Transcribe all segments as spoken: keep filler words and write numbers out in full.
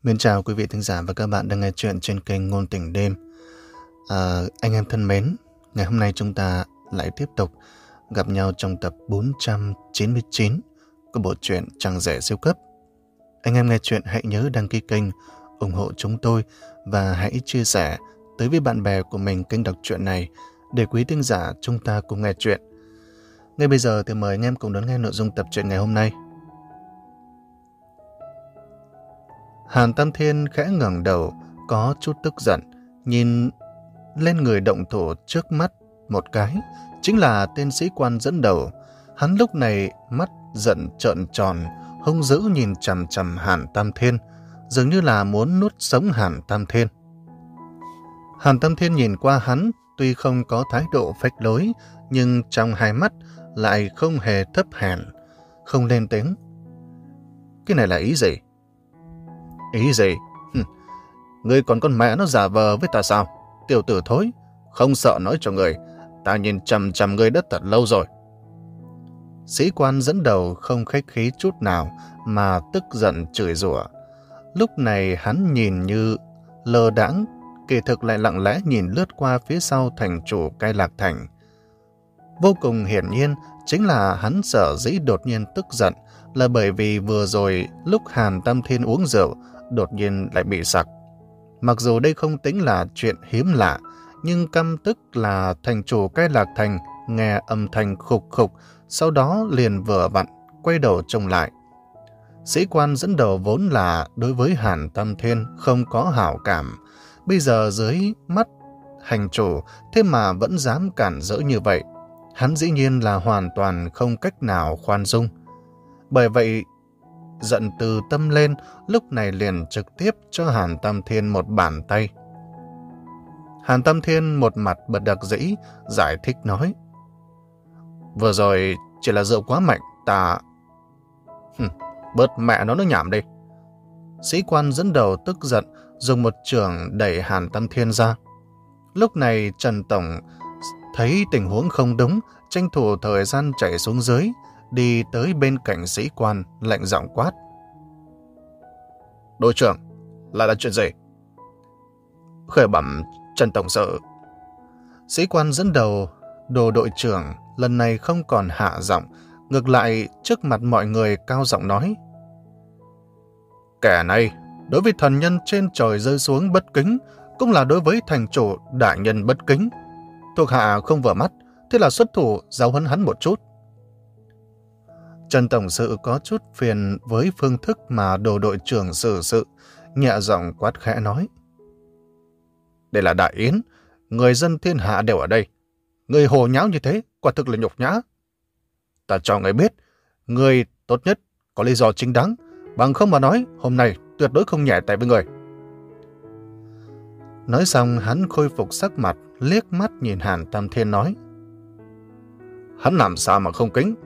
Mến chào quý vị thính giả và các bạn đang nghe chuyện trên kênh Ngôn Tình Đêm. À, anh em thân mến, ngày hôm nay chúng ta lại tiếp tục gặp nhau trong tập bốn trăm chín mươi chín của bộ truyện Trăng Rể Siêu Cấp. Anh em nghe chuyện hãy nhớ đăng ký kênh, ủng hộ chúng tôi và hãy chia sẻ tới với bạn bè của mình kênh đọc truyện này để quý thính giả chúng ta cùng nghe chuyện. Ngay bây giờ thì mời anh em cùng đón nghe nội dung tập truyện ngày hôm nay. Hàn Tam Thiên khẽ ngẩng đầu, có chút tức giận, nhìn lên người động thủ trước mắt một cái, chính là tên sĩ quan dẫn đầu. Hắn lúc này mắt giận trợn tròn, hung dữ nhìn chằm chằm Hàn Tam Thiên, dường như là muốn nuốt sống Hàn Tam Thiên. Hàn Tam Thiên nhìn qua hắn, tuy không có thái độ phách lối, nhưng trong hai mắt lại không hề thấp hèn, không lên tiếng. Cái này là ý gì? Ý gì? Hừm. Ngươi còn con mẹ nó giả vờ với ta sao? Tiểu tử thối, không sợ nói cho ngươi, ta nhìn chằm chằm ngươi đất thật lâu rồi. Sĩ quan dẫn đầu không khách khí chút nào mà tức giận chửi rủa. Lúc này hắn nhìn như lơ đãng, kỳ thực lại lặng lẽ nhìn lướt qua phía sau thành chủ Cai Lạc Thành. Vô cùng hiển nhiên chính là hắn sở dĩ đột nhiên tức giận là bởi vì vừa rồi lúc Hàn Tam Thiên uống rượu đột nhiên lại bị sặc. Mặc dù đây không tính là chuyện hiếm lạ, nhưng căm tức là thành chủ Cai Lạc Thành nghe âm thanh khục khục, sau đó liền vừa vặn quay đầu trông lại. Sĩ quan dẫn đầu vốn là đối với Hàn Tam Thiên không có hảo cảm, bây giờ dưới mắt hành chủ thế mà vẫn dám cản rỡ như vậy, hắn dĩ nhiên là hoàn toàn không cách nào khoan dung. Bởi vậy giận từ tâm lên, lúc này liền trực tiếp cho Hàn Tam Thiên một bàn tay. Hàn Tam Thiên một mặt bật đặc dĩ, giải thích nói: Vừa rồi chỉ là rượu quá mạnh, ta... Hừm, bớt mẹ nó nó nhảm đi. Sĩ quan dẫn đầu tức giận, dùng một chưởng đẩy Hàn Tam Thiên ra. Lúc này Trần Tổng thấy tình huống không đúng, tranh thủ thời gian chạy xuống dưới, đi tới bên cạnh sĩ quan, lạnh giọng quát: Đội trưởng, lại là chuyện gì? Khởi bẩm Trần Tổng sự. Sĩ quan dẫn đầu, Đồ đội trưởng lần này không còn hạ giọng, ngược lại trước mặt mọi người cao giọng nói: Kẻ này đối với thần nhân trên trời rơi xuống bất kính, cũng là đối với thành chủ đại nhân bất kính. Thuộc hạ không vừa mắt, thế là xuất thủ giáo huấn hắn một chút. Trần Tổng sự có chút phiền với phương thức mà Đồ đội trưởng xử sự, nhẹ giọng quát khẽ nói: Đây là đại yến, người dân thiên hạ đều ở đây. Người hồ nháo như thế, quả thực là nhục nhã. Ta cho người biết, người tốt nhất có lý do chính đáng, bằng không mà nói, hôm nay tuyệt đối không nhẹ tay với người. Nói xong, hắn khôi phục sắc mặt, liếc mắt nhìn Hàn Tam Thiên nói: Hắn làm sao mà không kính?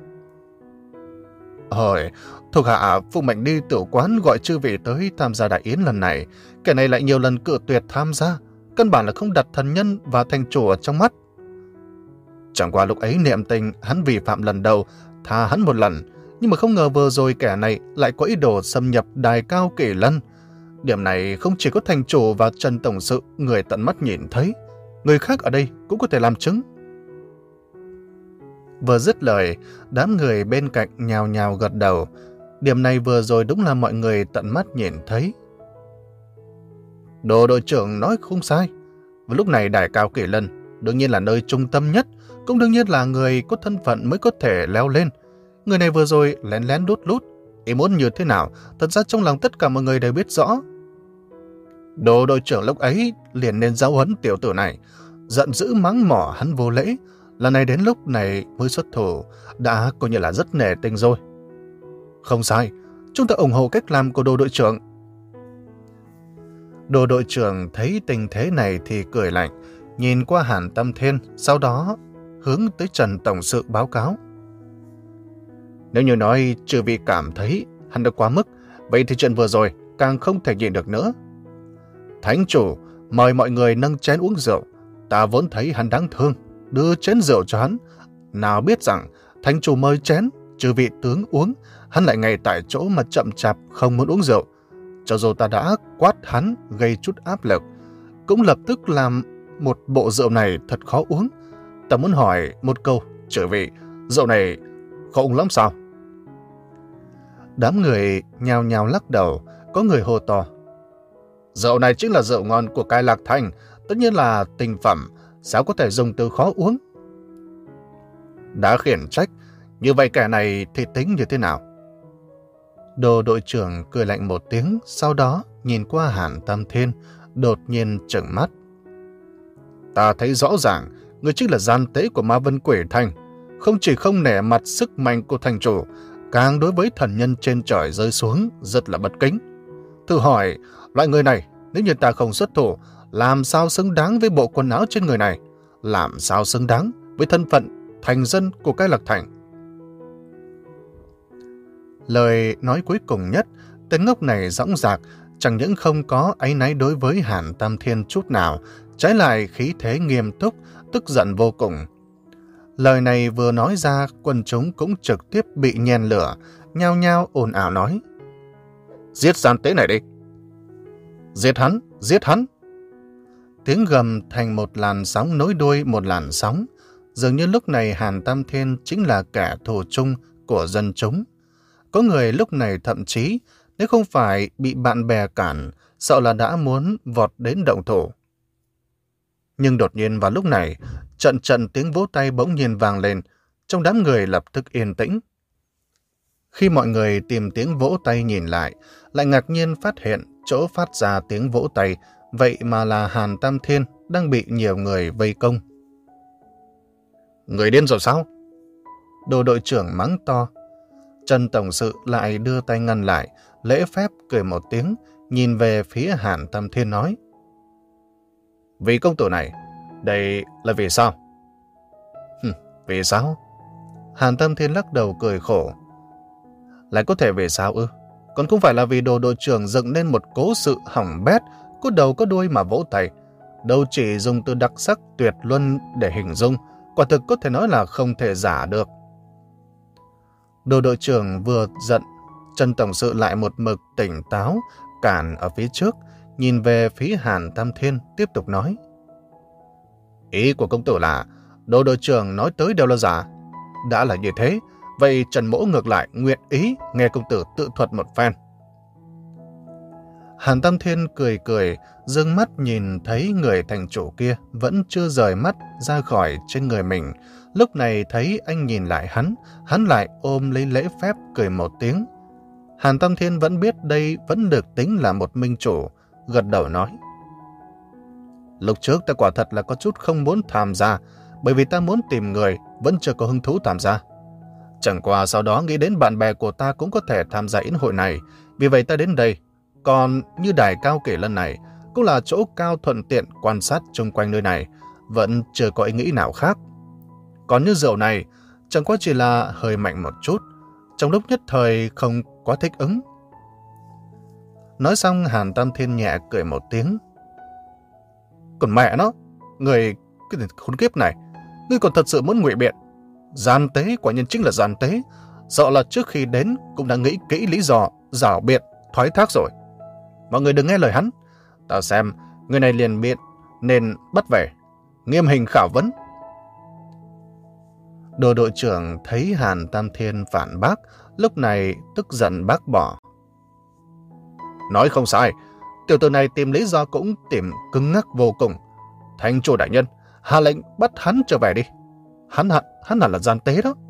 Hồi, thuộc hạ phụ mệnh đi tiểu quán gọi chư vị tới tham gia đại yến lần này, kẻ này lại nhiều lần cự tuyệt tham gia, căn bản là không đặt thần nhân và thành chủ ở trong mắt. Chẳng qua lúc ấy niệm tình hắn vi phạm lần đầu, tha hắn một lần, nhưng mà không ngờ vừa rồi kẻ này lại có ý đồ xâm nhập đài cao Kỷ Lân. Điểm này không chỉ có thành chủ và Trần Tổng sự người tận mắt nhìn thấy, người khác ở đây cũng có thể làm chứng. Vừa dứt lời, đám người bên cạnh nhào nhào gật đầu. Điểm này vừa rồi đúng là mọi người tận mắt nhìn thấy. Đồ đội trưởng nói không sai. Và lúc này đài cao Kỷ Lân đương nhiên là nơi trung tâm nhất, cũng đương nhiên là người có thân phận mới có thể leo lên. Người này vừa rồi lén lén đút lút, ý muốn như thế nào, thật ra trong lòng tất cả mọi người đều biết rõ. Đồ đội trưởng lúc ấy liền nên giáo huấn tiểu tử này, giận dữ mắng mỏ hắn vô lễ. Lần này đến lúc này mới xuất thủ, đã coi như là rất nể tình rồi. Không sai, chúng ta ủng hộ cách làm của đồ đội trưởng. Đồ đội trưởng thấy tình thế này thì cười lạnh, nhìn qua Hàn Tam Thiên, sau đó hướng tới Trần Tổng sự báo cáo: Nếu như nói chư vị cảm thấy hắn đã quá mức, vậy thì chuyện vừa rồi càng không thể nhịn được nữa. Thánh chủ mời mọi người nâng chén uống rượu, ta vốn thấy hắn đáng thương, đưa chén rượu cho hắn. Nào biết rằng thánh chủ mời chén, chư vị tướng uống, hắn lại ngay tại chỗ mà chậm chạp không muốn uống rượu. cho dù ta đã quát hắn gây chút áp lực, cũng lập tức làm một bộ rượu này thật khó uống. Ta muốn hỏi một câu, chư vị, rượu này khó uống lắm sao? Đám người nhao nhao lắc đầu, có người hô to. Rượu này chính là rượu ngon của Cai Lạc Thành, tất nhiên là tinh phẩm, sao có thể dùng từ khó uống? Đã khiển trách, như vậy kẻ này thì tính như thế nào? Đồ đội trưởng cười lạnh một tiếng, sau đó nhìn qua Hàn Tam Thiên, đột nhiên trừng mắt. Ta thấy rõ ràng, người chính là gian tế của Ma Vân Quỷ Thành, không chỉ không nể mặt sức mạnh của thành chủ, càng đối với thần nhân trên trời rơi xuống rất là bất kính. Thử hỏi, loại người này, nếu như ta không xuất thủ, làm sao xứng đáng với bộ quần áo trên người này? Làm sao xứng đáng với thân phận thành dân của Cai Lạc Thành? Lời nói cuối cùng nhất, tên ngốc này dõng dạc, chẳng những không có áy náy đối với Hàn Tam Thiên chút nào, trái lại khí thế nghiêm túc, tức giận vô cùng. Lời này vừa nói ra, quần chúng cũng trực tiếp bị nhen lửa, nhao nhao ồn ào nói. Giết gian tế này đi! Giết hắn! Giết hắn! Tiếng gầm thành một làn sóng nối đuôi một làn sóng. Dường như lúc này Hàn Tam Thiên chính là kẻ thù chung của dân chúng. Có người lúc này thậm chí, nếu không phải bị bạn bè cản, sợ là đã muốn vọt đến động thủ. Nhưng đột nhiên vào lúc này, trận trận tiếng vỗ tay bỗng nhiên vang lên, trong đám người lập tức yên tĩnh. Khi mọi người tìm tiếng vỗ tay nhìn lại, lại ngạc nhiên phát hiện chỗ phát ra tiếng vỗ tay, vậy mà là Hàn Tam Thiên đang bị nhiều người vây công. Người điên rồi sao? Đồ đội trưởng mắng to. Trần Tổng Sự lại đưa tay ngăn lại, lễ phép cười một tiếng, nhìn về phía Hàn Tam Thiên nói. Vì công tử này, đây là vì sao? Hừm, vì sao? Hàn Tam Thiên lắc đầu cười khổ. Lại có thể vì sao ư? Còn không phải là vì đồ đội trưởng dựng nên một cố sự hỏng bét, có đầu có đuôi mà vỗ tay. Đâu chỉ dùng từ đặc sắc tuyệt luân để hình dung, quả thực có thể nói là không thể giả được. Đồ đội trưởng vừa giận, Trần Tổng Sự lại một mực tỉnh táo, cản ở phía trước, nhìn về phía Hàn Tam Thiên, tiếp tục nói. Ý của công tử là, đồ đội trưởng nói tới đều là giả. Đã là như thế, vậy Trần Mỗ ngược lại nguyện ý nghe công tử tự thuật một phen. Hàn Tam Thiên cười cười, dương mắt nhìn thấy người thành chủ kia vẫn chưa rời mắt ra khỏi trên người mình. Lúc này thấy anh nhìn lại hắn, hắn lại ôm lấy lễ phép cười một tiếng. Hàn Tam Thiên vẫn biết đây vẫn được tính là một minh chủ, gật đầu nói. Lúc trước ta quả thật là có chút không muốn tham gia, bởi vì ta muốn tìm người vẫn chưa có hứng thú tham gia. Chẳng qua sau đó nghĩ đến bạn bè của ta cũng có thể tham gia yến hội này, vì vậy ta đến đây. Còn như đài cao kỷ lần này, cũng là chỗ cao thuận tiện quan sát chung quanh nơi này, vẫn chưa có ý nghĩ nào khác. Còn như rượu này, chẳng qua chỉ là hơi mạnh một chút, trong lúc nhất thời không quá thích ứng. Nói xong Hàn Tam Thiên nhẹ cười một tiếng. Còn mẹ nó, người cái khốn kiếp này, ngươi còn thật sự muốn ngụy biện. Gian tế quả nhiên chính là gian tế, sợ là trước khi đến cũng đã nghĩ kỹ lý do, giảo biện, thoái thác rồi. Mọi người đừng nghe lời hắn, ta xem người này liền miệng nên bắt về, nghiêm hình khảo vấn. Đồ đội trưởng thấy Hàn Tam Thiên phản bác, lúc này tức giận bác bỏ. Nói không sai, tiểu tử này tìm lý do cũng tìm cứng ngắc vô cùng. Thành chủ đại nhân, hạ lệnh bắt hắn trở về đi. Hắn hẳn, hắn hẳn là gian tế đó.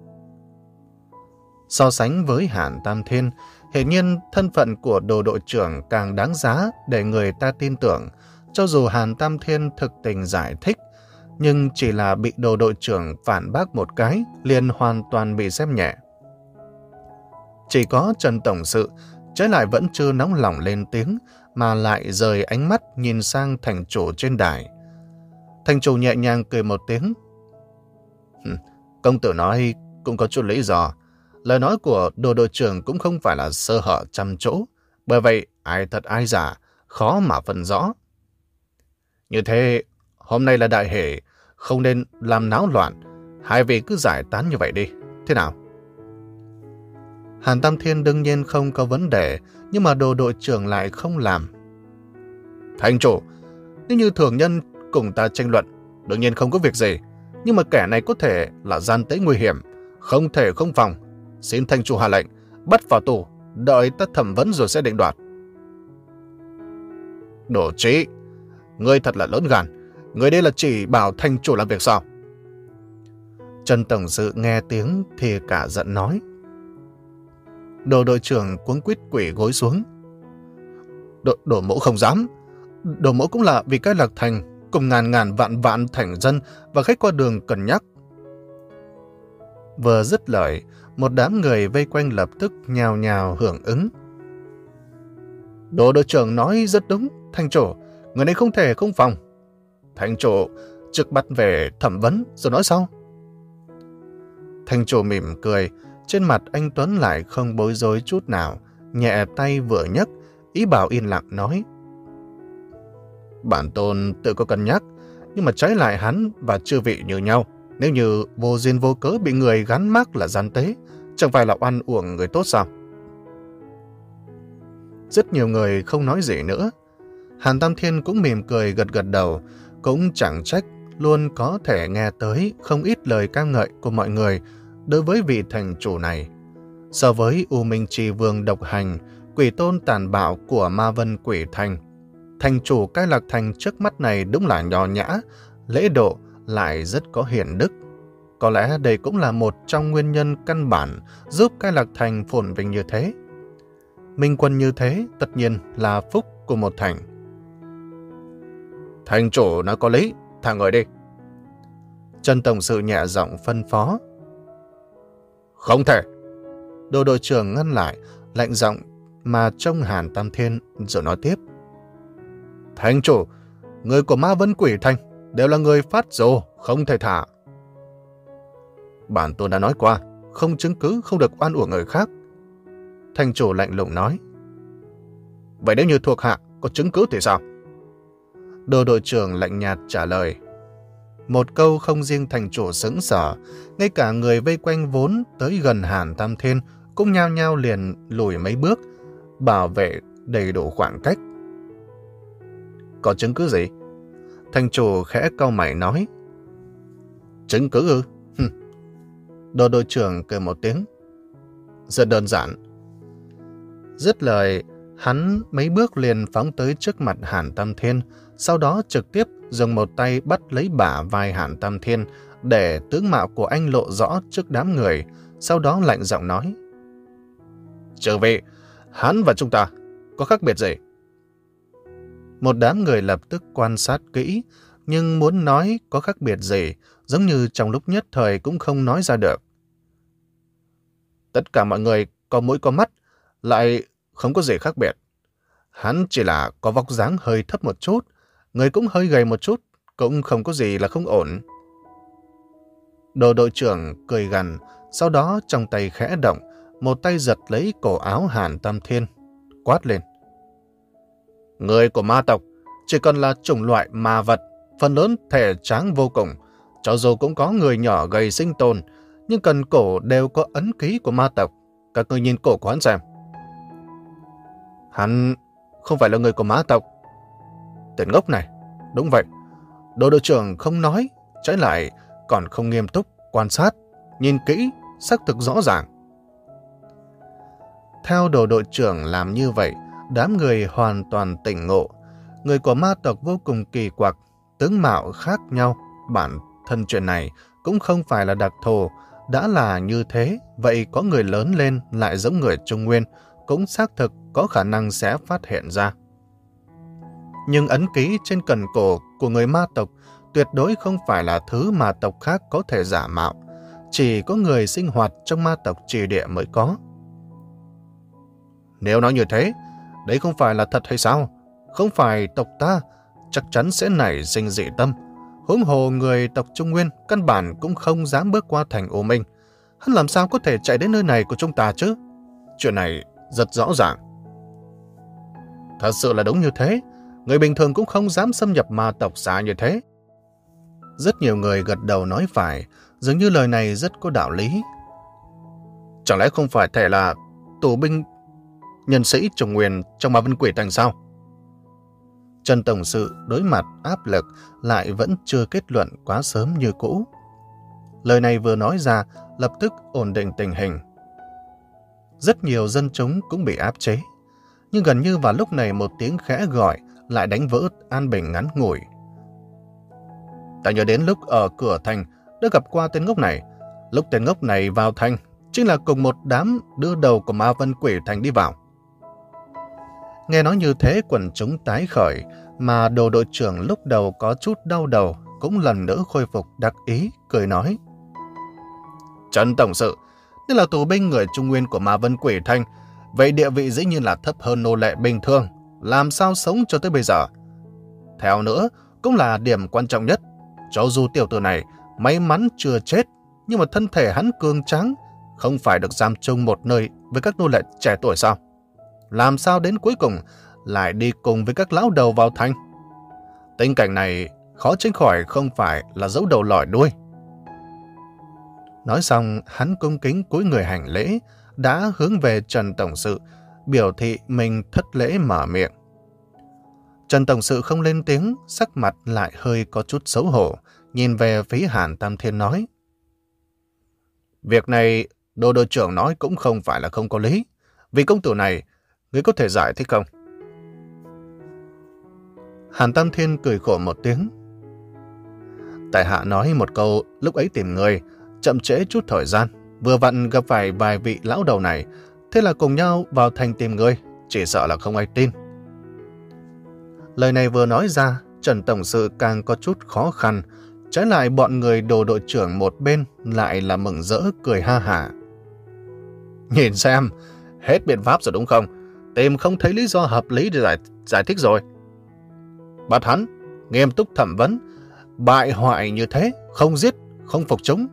So sánh với Hàn Tam Thiên, hiển nhiên thân phận của đồ đội trưởng càng đáng giá để người ta tin tưởng. Cho dù Hàn Tam Thiên thực tình giải thích, nhưng chỉ là bị đồ đội trưởng phản bác một cái, liền hoàn toàn bị xem nhẹ. Chỉ có Trần Tổng Sự, trái lại vẫn chưa nóng lòng lên tiếng, mà lại rời ánh mắt nhìn sang thành chủ trên đài. Thành chủ nhẹ nhàng cười một tiếng. Công tử nói cũng có chút lý do. Lời nói của đồ đội trưởng cũng không phải là sơ hở trăm chỗ, bởi vậy ai thật ai giả, khó mà phân rõ. Như thế, hôm nay là đại hệ, không nên làm náo loạn, hai vị cứ giải tán như vậy đi, thế nào? Hàn Tam Thiên đương nhiên không có vấn đề, nhưng mà đồ đội trưởng lại không làm. Thành chủ, nếu như thường nhân cùng ta tranh luận, đương nhiên không có việc gì, nhưng mà kẻ này có thể là gian tế nguy hiểm, không thể không phòng. Xin thành chủ hạ lệnh, bắt vào tù, đợi ta thẩm vấn rồi sẽ định đoạt. Đồ trí, ngươi thật là lớn gan, ngươi đây là chỉ bảo thành chủ làm việc sao? Trần Tổng Sự nghe tiếng thì cả giận nói. Đồ đội trưởng cuống quýt quỳ gối xuống. Đồ, đồ mẫu không dám. Đồ mẫu cũng là vì cái Lạc Thành cùng ngàn ngàn vạn vạn thành dân và khách qua đường cân nhắc. Vừa dứt lời, một đám người vây quanh lập tức nhào nhào hưởng ứng. Đồ đội trưởng nói rất đúng, thành chủ, người này không thể không phòng. Thành chủ, trực bắt về thẩm vấn rồi nói sau. Thành chủ mỉm cười, trên mặt anh Tuấn lại không bối rối chút nào, nhẹ tay vừa nhấc, ý bảo yên lặng nói. Bản tôn tự có cân nhắc, nhưng mà trái lại hắn và chư vị như nhau. Nếu như vô duyên vô cớ bị người gắn mác là gian tế, chẳng phải là oan uổng người tốt sao? Rất nhiều người không nói gì nữa. Hàn Tam Thiên cũng mỉm cười gật gật đầu, cũng chẳng trách luôn có thể nghe tới không ít lời ca ngợi của mọi người đối với vị thành chủ này. So với U Minh Trì Vương độc hành, quỷ tôn tàn bạo của Ma Vân Quỷ Thành, thành chủ Cai Lạc Thành trước mắt này đúng là nho nhã, lễ độ lại rất có hiển đức. Có lẽ đây cũng là một trong nguyên nhân căn bản giúp Cai Lạc Thành phồn vinh như thế. Minh quân như thế tất nhiên là phúc của một thành. Thành chủ nói có lý, thả người đi. Trần Tổng Sự nhẹ giọng phân phó. Không thể. Đồ đội trưởng ngăn lại, lạnh giọng mà trông Hàn Tam Thiên rồi nói tiếp. Thành chủ, người của Ma Vân Quỷ Thành đều là người phát rồ, không thể thả. Bản tôn đã nói qua, không chứng cứ không được oan uổng người khác. Thành chủ lạnh lùng nói. Vậy nếu như thuộc hạ có chứng cứ thì sao? Đồ đội trưởng lạnh nhạt trả lời. Một câu không riêng thành chủ sững sờ, ngay cả người vây quanh vốn tới gần Hàn Tam Thiên cũng nhao nhao liền lùi mấy bước, bảo vệ đầy đủ khoảng cách. Có chứng cứ gì? Thành chủ khẽ cau mày nói. Chứng cứ ư? Đồ đội trưởng cười một tiếng. Rất đơn giản. Dứt lời, hắn mấy bước liền phóng tới trước mặt Hàn Tam Thiên, sau đó trực tiếp dùng một tay bắt lấy bả vai Hàn Tam Thiên để tướng mạo của anh lộ rõ trước đám người, sau đó lạnh giọng nói. Chư vị, hắn và chúng ta có khác biệt gì? Một đám người lập tức quan sát kỹ, nhưng muốn nói có khác biệt gì, giống như trong lúc nhất thời cũng không nói ra được. Tất cả mọi người có mũi có mắt, lại không có gì khác biệt. Hắn chỉ là có vóc dáng hơi thấp một chút, người cũng hơi gầy một chút, cũng không có gì là không ổn. Đồ đội trưởng cười gằn, sau đó trong tay khẽ động, một tay giật lấy cổ áo Hàn Tam Thiên, quát lên. Người của ma tộc chỉ cần là chủng loại ma vật, phần lớn thể tráng vô cùng, cho dù cũng có người nhỏ gầy sinh tồn, nhưng cần cổ đều có ấn ký của ma tộc. Các người nhìn cổ của hắn xem. Hắn không phải là người của ma tộc. Tên ngốc này, đúng vậy. Đồ đội trưởng không nói, trái lại còn không nghiêm túc, quan sát, nhìn kỹ, xác thực rõ ràng. Theo đồ đội trưởng làm như vậy, đám người hoàn toàn tỉnh ngộ. Người của ma tộc vô cùng kỳ quặc, tướng mạo khác nhau, bản thân chuyện này cũng không phải là đặc thù. Đã là như thế, vậy có người lớn lên lại giống người Trung Nguyên, cũng xác thực có khả năng sẽ phát hiện ra. Nhưng ấn ký trên cần cổ của người ma tộc tuyệt đối không phải là thứ mà tộc khác có thể giả mạo, chỉ có người sinh hoạt trong ma tộc Trì Địa mới có. Nếu nói như thế, đấy không phải là thật hay sao? Không phải tộc ta, chắc chắn sẽ nảy sinh dị tâm. Huống hồ người tộc Trung Nguyên căn bản cũng không dám bước qua thành U Minh. Hắn làm sao có thể chạy đến nơi này của chúng ta chứ? Chuyện này rất rõ ràng. Thật sự là đúng như thế. Người bình thường cũng không dám xâm nhập ma tộc xa như thế. Rất nhiều người gật đầu nói phải, dường như lời này rất có đạo lý. Chẳng lẽ không phải thể là tù binh nhân sĩ trùng nguyên trong Ma Vân Quỷ Thành sao? Trần Tổng Sự đối mặt áp lực lại vẫn chưa kết luận quá sớm như cũ. Lời này vừa nói ra, lập tức ổn định tình hình. Rất nhiều dân chúng cũng bị áp chế, nhưng gần như vào lúc này một tiếng khẽ gọi lại đánh vỡ an bình ngắn ngủi. Ta nhớ đến lúc ở cửa thành đã gặp qua tên ngốc này. Lúc tên ngốc này vào thành chính là cùng một đám đưa đầu của Ma Vân Quỷ Thành đi vào. Nghe nói như thế, quần chúng tái khởi, mà Đồ đội trưởng lúc đầu có chút đau đầu cũng lần nữa khôi phục đắc ý, cười nói: Trần Tổng Sự, đây là tù binh người Trung Nguyên của Ma Vân Quỷ Thành, vậy địa vị dĩ nhiên là thấp hơn nô lệ bình thường, làm sao sống cho tới bây giờ. Theo nữa, cũng là điểm quan trọng nhất, cho dù tiểu tử này may mắn chưa chết, nhưng mà thân thể hắn cường tráng, không phải được giam chung một nơi với các nô lệ trẻ tuổi sao? Làm sao đến cuối cùng lại đi cùng với các lão đầu vào thành? Tình cảnh này khó tránh khỏi không phải là giấu đầu lòi đuôi. Nói xong, hắn cung kính cúi người hành lễ, đã hướng về Trần Tổng Sự, biểu thị mình thất lễ mở miệng. Trần Tổng Sự không lên tiếng, sắc mặt lại hơi có chút xấu hổ, nhìn về phía Hàn Tam Thiên nói: Việc này, Đồ đội trưởng nói cũng không phải là không có lý. Vì công tử này, ngươi có thể giải thích không? Hàn Tam Thiên cười khổ một tiếng. Tại hạ nói một câu, lúc ấy tìm người, chậm trễ chút thời gian, vừa vặn gặp phải vài vị lão đầu này, thế là cùng nhau vào thành tìm người, chỉ sợ là không ai tin. Lời này vừa nói ra, Trần Tổng Sự càng có chút khó khăn, trái lại bọn người Đồ đội trưởng một bên lại là mừng rỡ cười ha hả. Nhìn xem, hết biện pháp rồi đúng không? Tìm không thấy lý do hợp lý để giải, giải thích rồi. Bắt hắn, nghiêm túc thẩm vấn, bại hoại như thế, không giết, không phục chúng.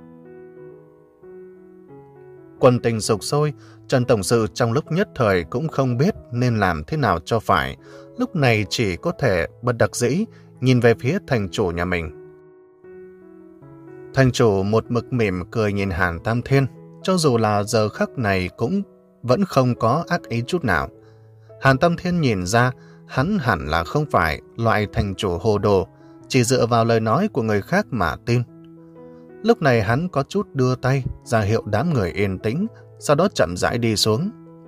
Quân tình sục sôi, Trần Tổng Sự trong lúc nhất thời cũng không biết nên làm thế nào cho phải, lúc này chỉ có thể bất đắc dĩ nhìn về phía thành chủ nhà mình. Thành chủ một mực mỉm cười nhìn Hàn Tam Thiên, cho dù là giờ khắc này cũng vẫn không có ác ý chút nào. Hàn Tam Thiên nhìn ra hắn hẳn là không phải loại thành chủ hồ đồ, chỉ dựa vào lời nói của người khác mà tin. Lúc này hắn có chút đưa tay ra hiệu đám người yên tĩnh, sau đó chậm rãi đi xuống.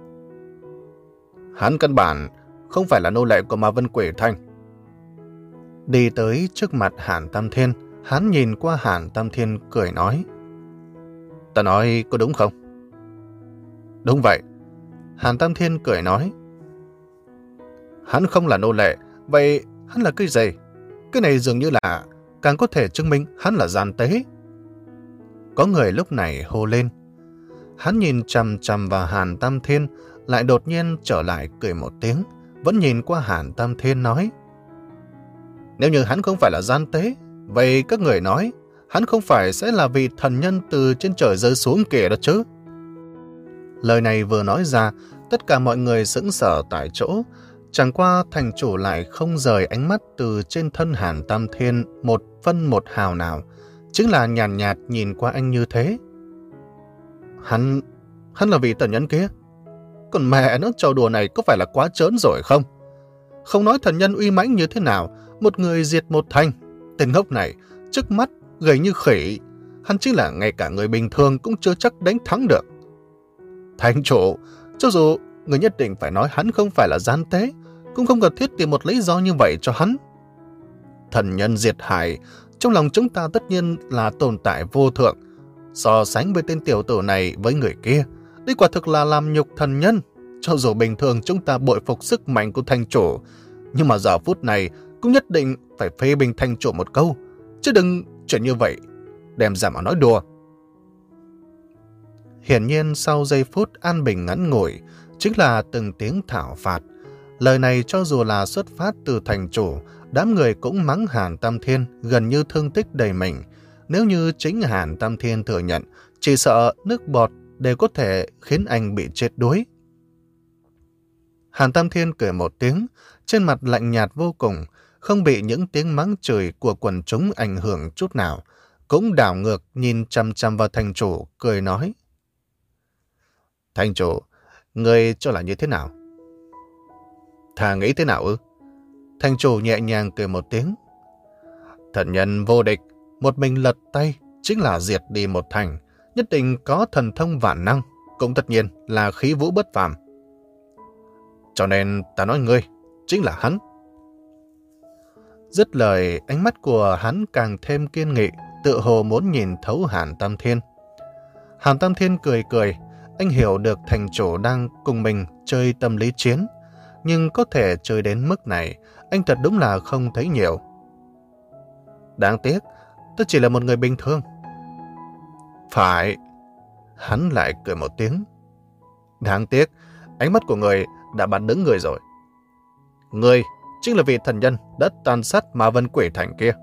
Hắn căn bản không phải là nô lệ của Ma Vân Quỷ Thành. Đi tới trước mặt Hàn Tam Thiên, hắn nhìn qua Hàn Tam Thiên cười nói: Ta nói có đúng không? Đúng vậy. Hàn Tam Thiên cười nói: Hắn không là nô lệ, vậy hắn là cái gì? Cái này dường như là càng có thể chứng minh hắn là gian tế. Có người lúc này hô lên. Hắn nhìn chằm chằm vào Hàn Tam Thiên, lại đột nhiên trở lại cười một tiếng, vẫn nhìn qua Hàn Tam Thiên nói: Nếu như hắn không phải là gian tế, vậy các người nói hắn không phải sẽ là vị thần nhân từ trên trời rơi xuống kìa đó chứ? Lời này vừa nói ra, tất cả mọi người sững sờ tại chỗ, chẳng qua thành chủ lại không rời ánh mắt từ trên thân Hàn Tam Thiên một phân một hào nào, chính là nhàn nhạt, nhạt nhìn qua anh như thế. Hắn, hắn là vị thần nhân kia? Còn mẹ nó, trò đùa này có phải là quá trớn rồi không? Không nói thần nhân uy mãnh như thế nào, một người diệt một thành, tên ngốc này trước mắt gầy như khỉ, hắn chính là ngay cả người bình thường cũng chưa chắc đánh thắng được. Thành chủ, cho dù người nhất định phải nói hắn không phải là gian tế, cũng không cần thiết tìm một lý do như vậy cho hắn. Thần nhân diệt hại, trong lòng chúng ta tất nhiên là tồn tại vô thượng. So sánh với tên tiểu tử này với người kia, đây quả thực là làm nhục thần nhân. Cho dù bình thường chúng ta bội phục sức mạnh của thành chủ, nhưng mà giờ phút này cũng nhất định phải phê bình thành chủ một câu, chứ đừng chuyện như vậy đem ra mà nói đùa. Hiển nhiên sau giây phút an bình ngắn ngủi, chính là từng tiếng thảo phạt. Lời này cho dù là xuất phát từ thành chủ, đám người cũng mắng Hàn Tam Thiên gần như thương tích đầy mình. Nếu như chính Hàn Tam Thiên thừa nhận, chỉ sợ nước bọt đều có thể khiến anh bị chết đuối. Hàn Tam Thiên cười một tiếng, trên mặt lạnh nhạt vô cùng, không bị những tiếng mắng chửi của quần chúng ảnh hưởng chút nào, cũng đảo ngược nhìn chăm chăm vào thành chủ, cười nói: Thành chủ, Ngươi cho là như thế nào? Thà nghĩ thế nào ư? Thành chủ nhẹ nhàng cười một tiếng. Thần nhân vô địch, một mình lật tay chính là diệt đi một thành, nhất định có thần thông vạn năng, cũng tất nhiên là khí vũ bất phàm. Cho nên ta nói ngươi, chính là hắn. Dứt lời, ánh mắt của hắn càng thêm kiên nghị, tựa hồ muốn nhìn thấu Hàn Tam Thiên. Hàn Tam Thiên cười cười, anh hiểu được thành chủ đang cùng mình chơi tâm lý chiến, nhưng có thể chơi đến mức này, anh thật đúng là không thấy nhiều. Đáng tiếc, tôi chỉ là một người bình thường. Phải. Hắn lại cười một tiếng. Đáng tiếc, ánh mắt của người đã bắn đứng người rồi. Người chính là vị thần nhân đã tàn sát Ma Vân Quỷ Thành kia.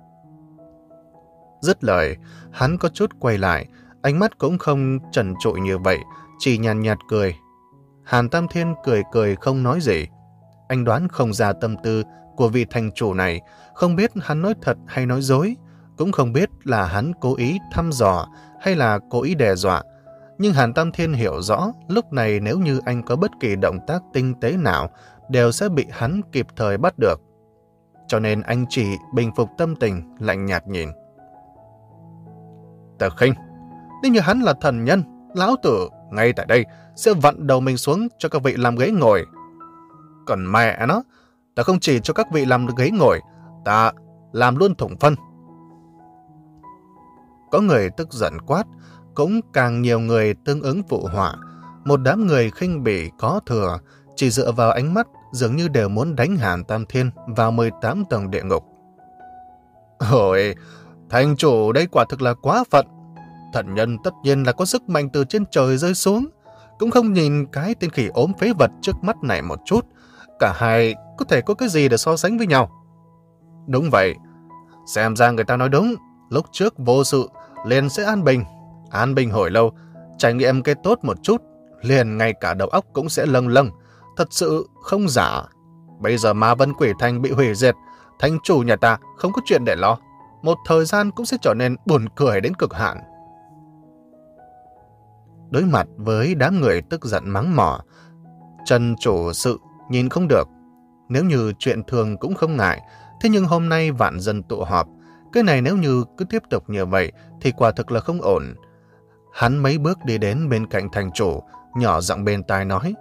Dứt lời, hắn có chút quay lại, ánh mắt cũng không trần trụi như vậy, chỉ nhàn nhạt, nhạt cười. Hàn Tam Thiên cười cười không nói gì. Anh đoán không ra tâm tư của vị thành chủ này, không biết hắn nói thật hay nói dối, cũng không biết là hắn cố ý thăm dò hay là cố ý đe dọa. Nhưng Hàn Tam Thiên hiểu rõ, lúc này nếu như anh có bất kỳ động tác tinh tế nào, đều sẽ bị hắn kịp thời bắt được. Cho nên anh chỉ bình phục tâm tình, lạnh nhạt nhìn. Tờ Khinh, nếu như hắn là thần nhân, lão tử ngay tại đây sẽ vặn đầu mình xuống cho các vị làm ghế ngồi. Còn mẹ nó, ta không chỉ cho các vị làm ghế ngồi, ta làm luôn thủng phân. Có người tức giận quát, cũng càng nhiều người tương ứng phụ họa. Một đám người khinh bỉ có thừa, chỉ dựa vào ánh mắt dường như đều muốn đánh Hàn Tam Thiên vào mười tám tầng địa ngục. Ôi, thành chủ đây quả thực là quá phận. Thần nhân tất nhiên là có sức mạnh từ trên trời rơi xuống, cũng không nhìn cái tên khỉ ốm phế vật trước mắt này một chút. Cả hai có thể có cái gì để so sánh với nhau? Đúng vậy, xem ra người ta nói đúng, lúc trước vô sự liền sẽ an bình. An bình hồi lâu, trải nghiệm cái tốt một chút, liền ngay cả đầu óc cũng sẽ lâng lâng. Thật sự không giả. Bây giờ Ma Vân Quỷ Thành bị hủy diệt, thành chủ nhà ta không có chuyện để lo. Một thời gian cũng sẽ trở nên buồn cười đến cực hạn. Đối mặt với đám người tức giận mắng mỏ, Trần chủ sự nhìn không được. Nếu như chuyện thường cũng không ngại, thế nhưng hôm nay vạn dân tụ họp, cái này nếu như cứ tiếp tục như vậy thì quả thực là không ổn. Hắn mấy bước đi đến bên cạnh thành chủ, nhỏ giọng bên tai nói.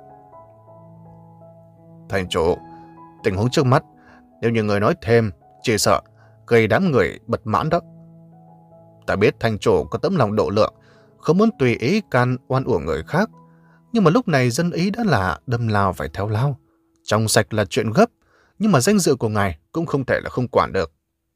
Thành chủ, tình huống trước mắt, nếu như người nói thêm, chỉ sợ gây đám người bật mãn đó. Ta biết thành chủ có tấm lòng độ lượng, không muốn tùy ý can oan uổng người khác, nhưng mà lúc này dân ý đã là đâm lao phải theo lao. Trong sạch là chuyện gấp, nhưng mà danh dự của ngài cũng không thể là không quản được.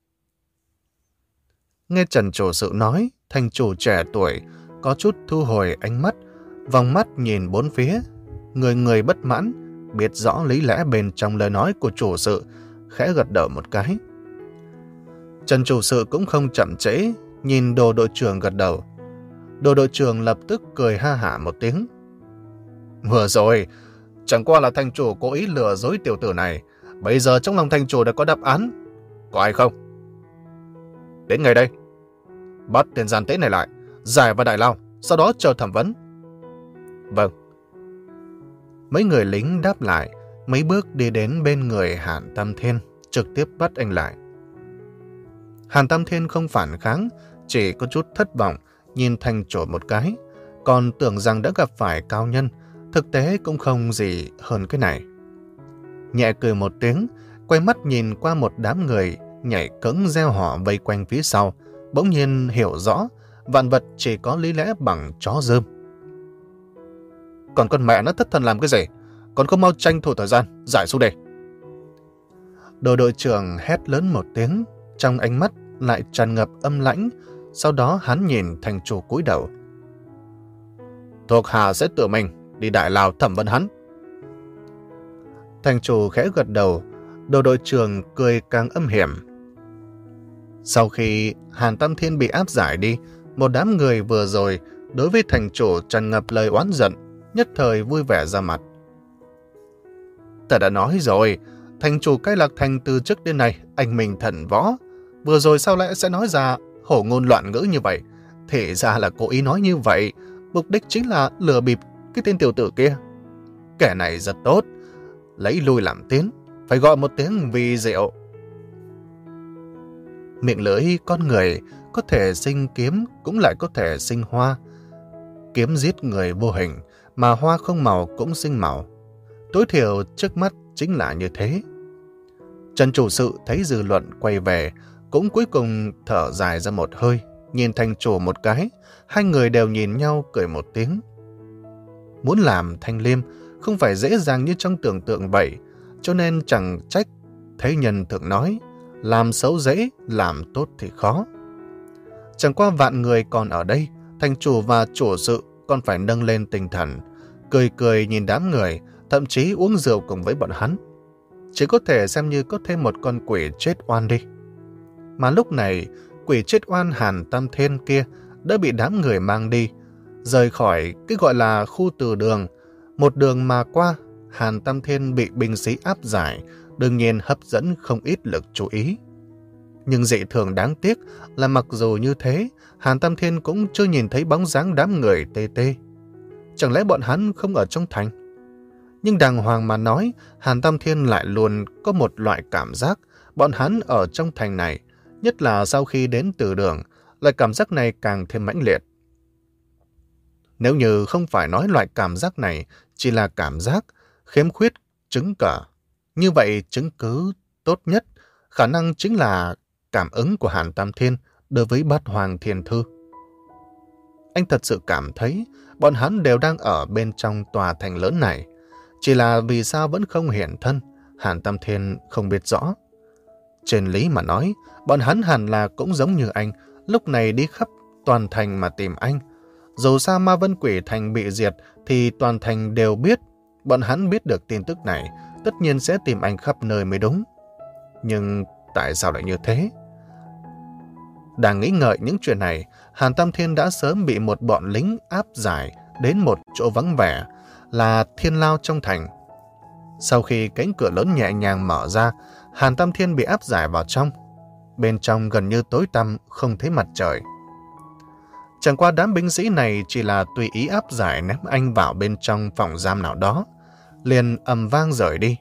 Nghe Trần chủ sự nói, thành chủ trẻ tuổi có chút thu hồi ánh mắt, vòng mắt nhìn bốn phía. Người người bất mãn, biết rõ lý lẽ bên trong lời nói của chủ sự, khẽ gật đầu một cái. Trần chủ sự cũng không chậm trễ, nhìn đồ đội trưởng gật đầu. Đồ đội trưởng lập tức cười ha hả một tiếng. Vừa rồi, chẳng qua là thành chủ cố ý lừa dối tiểu tử này. Bây giờ trong lòng thành chủ đã có đáp án. Có ai không? Đến ngay đây. Bắt tên gian tế này lại, giải vào đại lao, sau đó chờ thẩm vấn. Vâng. Mấy người lính đáp lại, mấy bước đi đến bên người Hàn Tam Thiên, trực tiếp bắt anh lại. Hàn Tam Thiên không phản kháng, chỉ có chút thất vọng, nhìn thành chủ một cái, còn tưởng rằng đã gặp phải cao nhân, thực tế cũng không gì hơn cái này. Nhẹ cười một tiếng, quay mắt nhìn qua một đám người nhảy cẫng reo hò vây quanh phía sau, bỗng nhiên hiểu rõ, vạn vật chỉ có lý lẽ bằng chó rơm. Còn con mẹ nó thất thần làm cái gì? Còn không mau tranh thủ thời gian, giải xuống đây. Đồ đội trưởng hét lớn một tiếng, trong ánh mắt lại tràn ngập âm lãnh, sau đó hắn nhìn thành chủ cúi đầu. Thuộc hạ sẽ tự mình đi đại lao thẩm vấn hắn. Thành chủ khẽ gật đầu, đồ đội trưởng cười càng âm hiểm. Sau khi Hàn Tam Thiên bị áp giải đi, một đám người vừa rồi đối với thành chủ tràn ngập lời oán giận, nhất thời vui vẻ ra mặt. Ta đã nói rồi, thành chủ Cai Lạc Thành từ trước đến nay anh mình thần võ, vừa rồi sao lại sẽ nói ra hổ ngôn loạn ngữ như vậy? Thì ra là cố ý nói như vậy, mục đích chính là lừa bịp cái tên tiểu tử kia. Kẻ này rất tốt, lấy lui làm tiến, phải gọi một tiếng vì diệu. Miệng lưỡi con người có thể sinh kiếm cũng lại có thể sinh hoa. Kiếm giết người vô hình, mà hoa không màu cũng sinh màu. Tối thiểu trước mắt chính là như thế. Trần chủ sự thấy dư luận quay về, cũng cuối cùng thở dài ra một hơi, nhìn thành chủ một cái, hai người đều nhìn nhau cười một tiếng. Muốn làm thanh liêm không phải dễ dàng như trong tưởng tượng vậy, cho nên chẳng trách thế nhân thường nói, làm xấu dễ, làm tốt thì khó. Chẳng qua vạn người còn ở đây, thành chủ và chủ sự còn phải nâng lên tinh thần, cười cười nhìn đám người, thậm chí uống rượu cùng với bọn hắn. Chỉ có thể xem như có thêm một con quỷ chết oan đi. Mà lúc này, quỷ chết oan Hàn Tam Thiên kia đã bị đám người mang đi, rời khỏi cái gọi là khu từ đường. Một đường mà qua, Hàn Tam Thiên bị binh sĩ áp giải, đương nhiên hấp dẫn không ít lực chú ý. Nhưng dị thường đáng tiếc là mặc dù như thế, Hàn Tam Thiên cũng chưa nhìn thấy bóng dáng đám người tê tê. Chẳng lẽ bọn hắn không ở trong thành? Nhưng đàng hoàng mà nói, Hàn Tam Thiên lại luôn có một loại cảm giác bọn hắn ở trong thành này, nhất là sau khi đến từ đường, loại cảm giác này càng thêm mãnh liệt. Nếu như không phải nói loại cảm giác này chỉ là cảm giác khiếm khuyết chứng cờ, như vậy chứng cứ tốt nhất khả năng chính là cảm ứng của Hàn Tam Thiên đối với Bát Hoàng Thiên Thư. Anh thật sự cảm thấy bọn hắn đều đang ở bên trong tòa thành lớn này. Chỉ là vì sao vẫn không hiện thân, Hàn Tam Thiên không biết rõ. Trên lý mà nói, bọn hắn hẳn là cũng giống như anh, lúc này đi khắp toàn thành mà tìm anh. Dù sao Ma Vân Quỷ Thành bị diệt thì toàn thành đều biết. Bọn hắn biết được tin tức này, tất nhiên sẽ tìm anh khắp nơi mới đúng. Nhưng tại sao lại như thế? Đang nghĩ ngợi những chuyện này, Hàn Tam Thiên đã sớm bị một bọn lính áp giải đến một chỗ vắng vẻ, là Thiên Lao trong thành. Sau khi cánh cửa lớn nhẹ nhàng mở ra, Hàn Tam Thiên bị áp giải vào trong. Bên trong gần như tối tăm, không thấy mặt trời. Chẳng qua đám binh sĩ này chỉ là tùy ý áp giải ném anh vào bên trong phòng giam nào đó, liền ầm vang rời đi.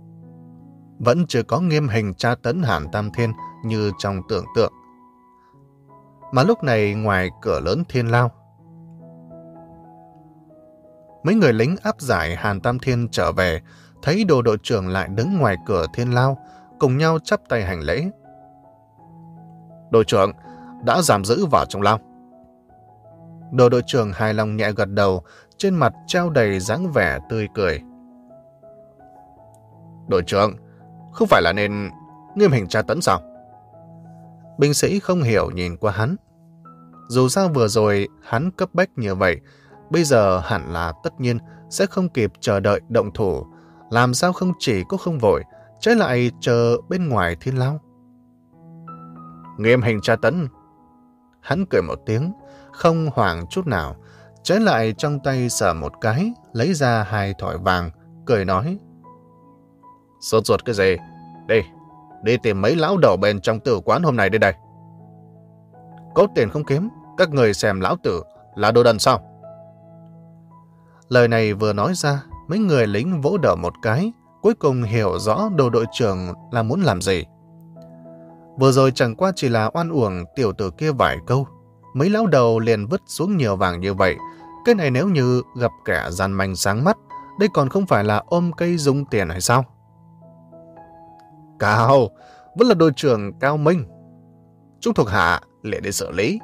Vẫn chưa có nghiêm hình tra tấn Hàn Tam Thiên như trong tưởng tượng. Mà lúc này ngoài cửa lớn Thiên Lao, mấy người lính áp giải Hàn Tam Thiên trở về, thấy Đồ đội trưởng lại đứng ngoài cửa Thiên Lao, cùng nhau chắp tay hành lễ. Đội trưởng đã giảm giữ vào trong lao. Đồ đội trưởng hài lòng nhẹ gật đầu, trên mặt treo đầy dáng vẻ tươi cười. Đội trưởng, không phải là nên nghiêm hình tra tấn sao? Binh sĩ không hiểu nhìn qua hắn. Dù sao vừa rồi hắn cấp bách như vậy, bây giờ hẳn là tất nhiên sẽ không kịp chờ đợi động thủ, làm sao không chỉ có không vội, trái lại chờ bên ngoài Thiên Lao. Nghiêm hình tra tấn. Hắn cười một tiếng, không hoảng chút nào, trái lại trong tay sờ một cái, lấy ra hai thỏi vàng, cười nói. Sốt ruột cái gì? Đi, đi tìm mấy lão đầu bên trong tử quán hôm nay đây đây. Có tiền không kiếm, các người xem lão tử là đồ đần sao? Lời này vừa nói ra, mấy người lính vỗ đầu một cái, cuối cùng hiểu rõ Đồ đội trưởng là muốn làm gì. Vừa rồi chẳng qua chỉ là oan uổng tiểu tử kia vài câu, mấy lão đầu liền vứt xuống nhiều vàng như vậy. Cái này nếu như gặp kẻ gian manh sáng mắt, đây còn không phải là ôm cây dung tiền hay sao? Cao, vẫn là đội trưởng Cao Minh. Chúng thuộc hạ liền đi xử lý.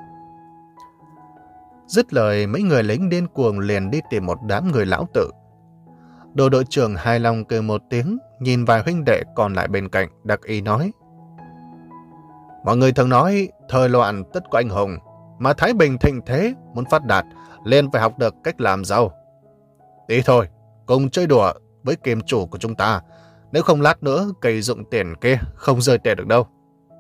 Dứt lời, mấy người lính điên cuồng liền đi tìm một đám người lão tử. Đồ đội trưởng hài lòng cười một tiếng, nhìn vài huynh đệ còn lại bên cạnh, đặc ý nói. Mọi người thường nói, thời loạn tất có anh hùng, mà Thái Bình thịnh thế, muốn phát đạt, liền phải học được cách làm giàu. Đi thôi, cùng chơi đùa với kim chủ của chúng ta, nếu không lát nữa cây dụng tiền kia không rơi tiền được đâu.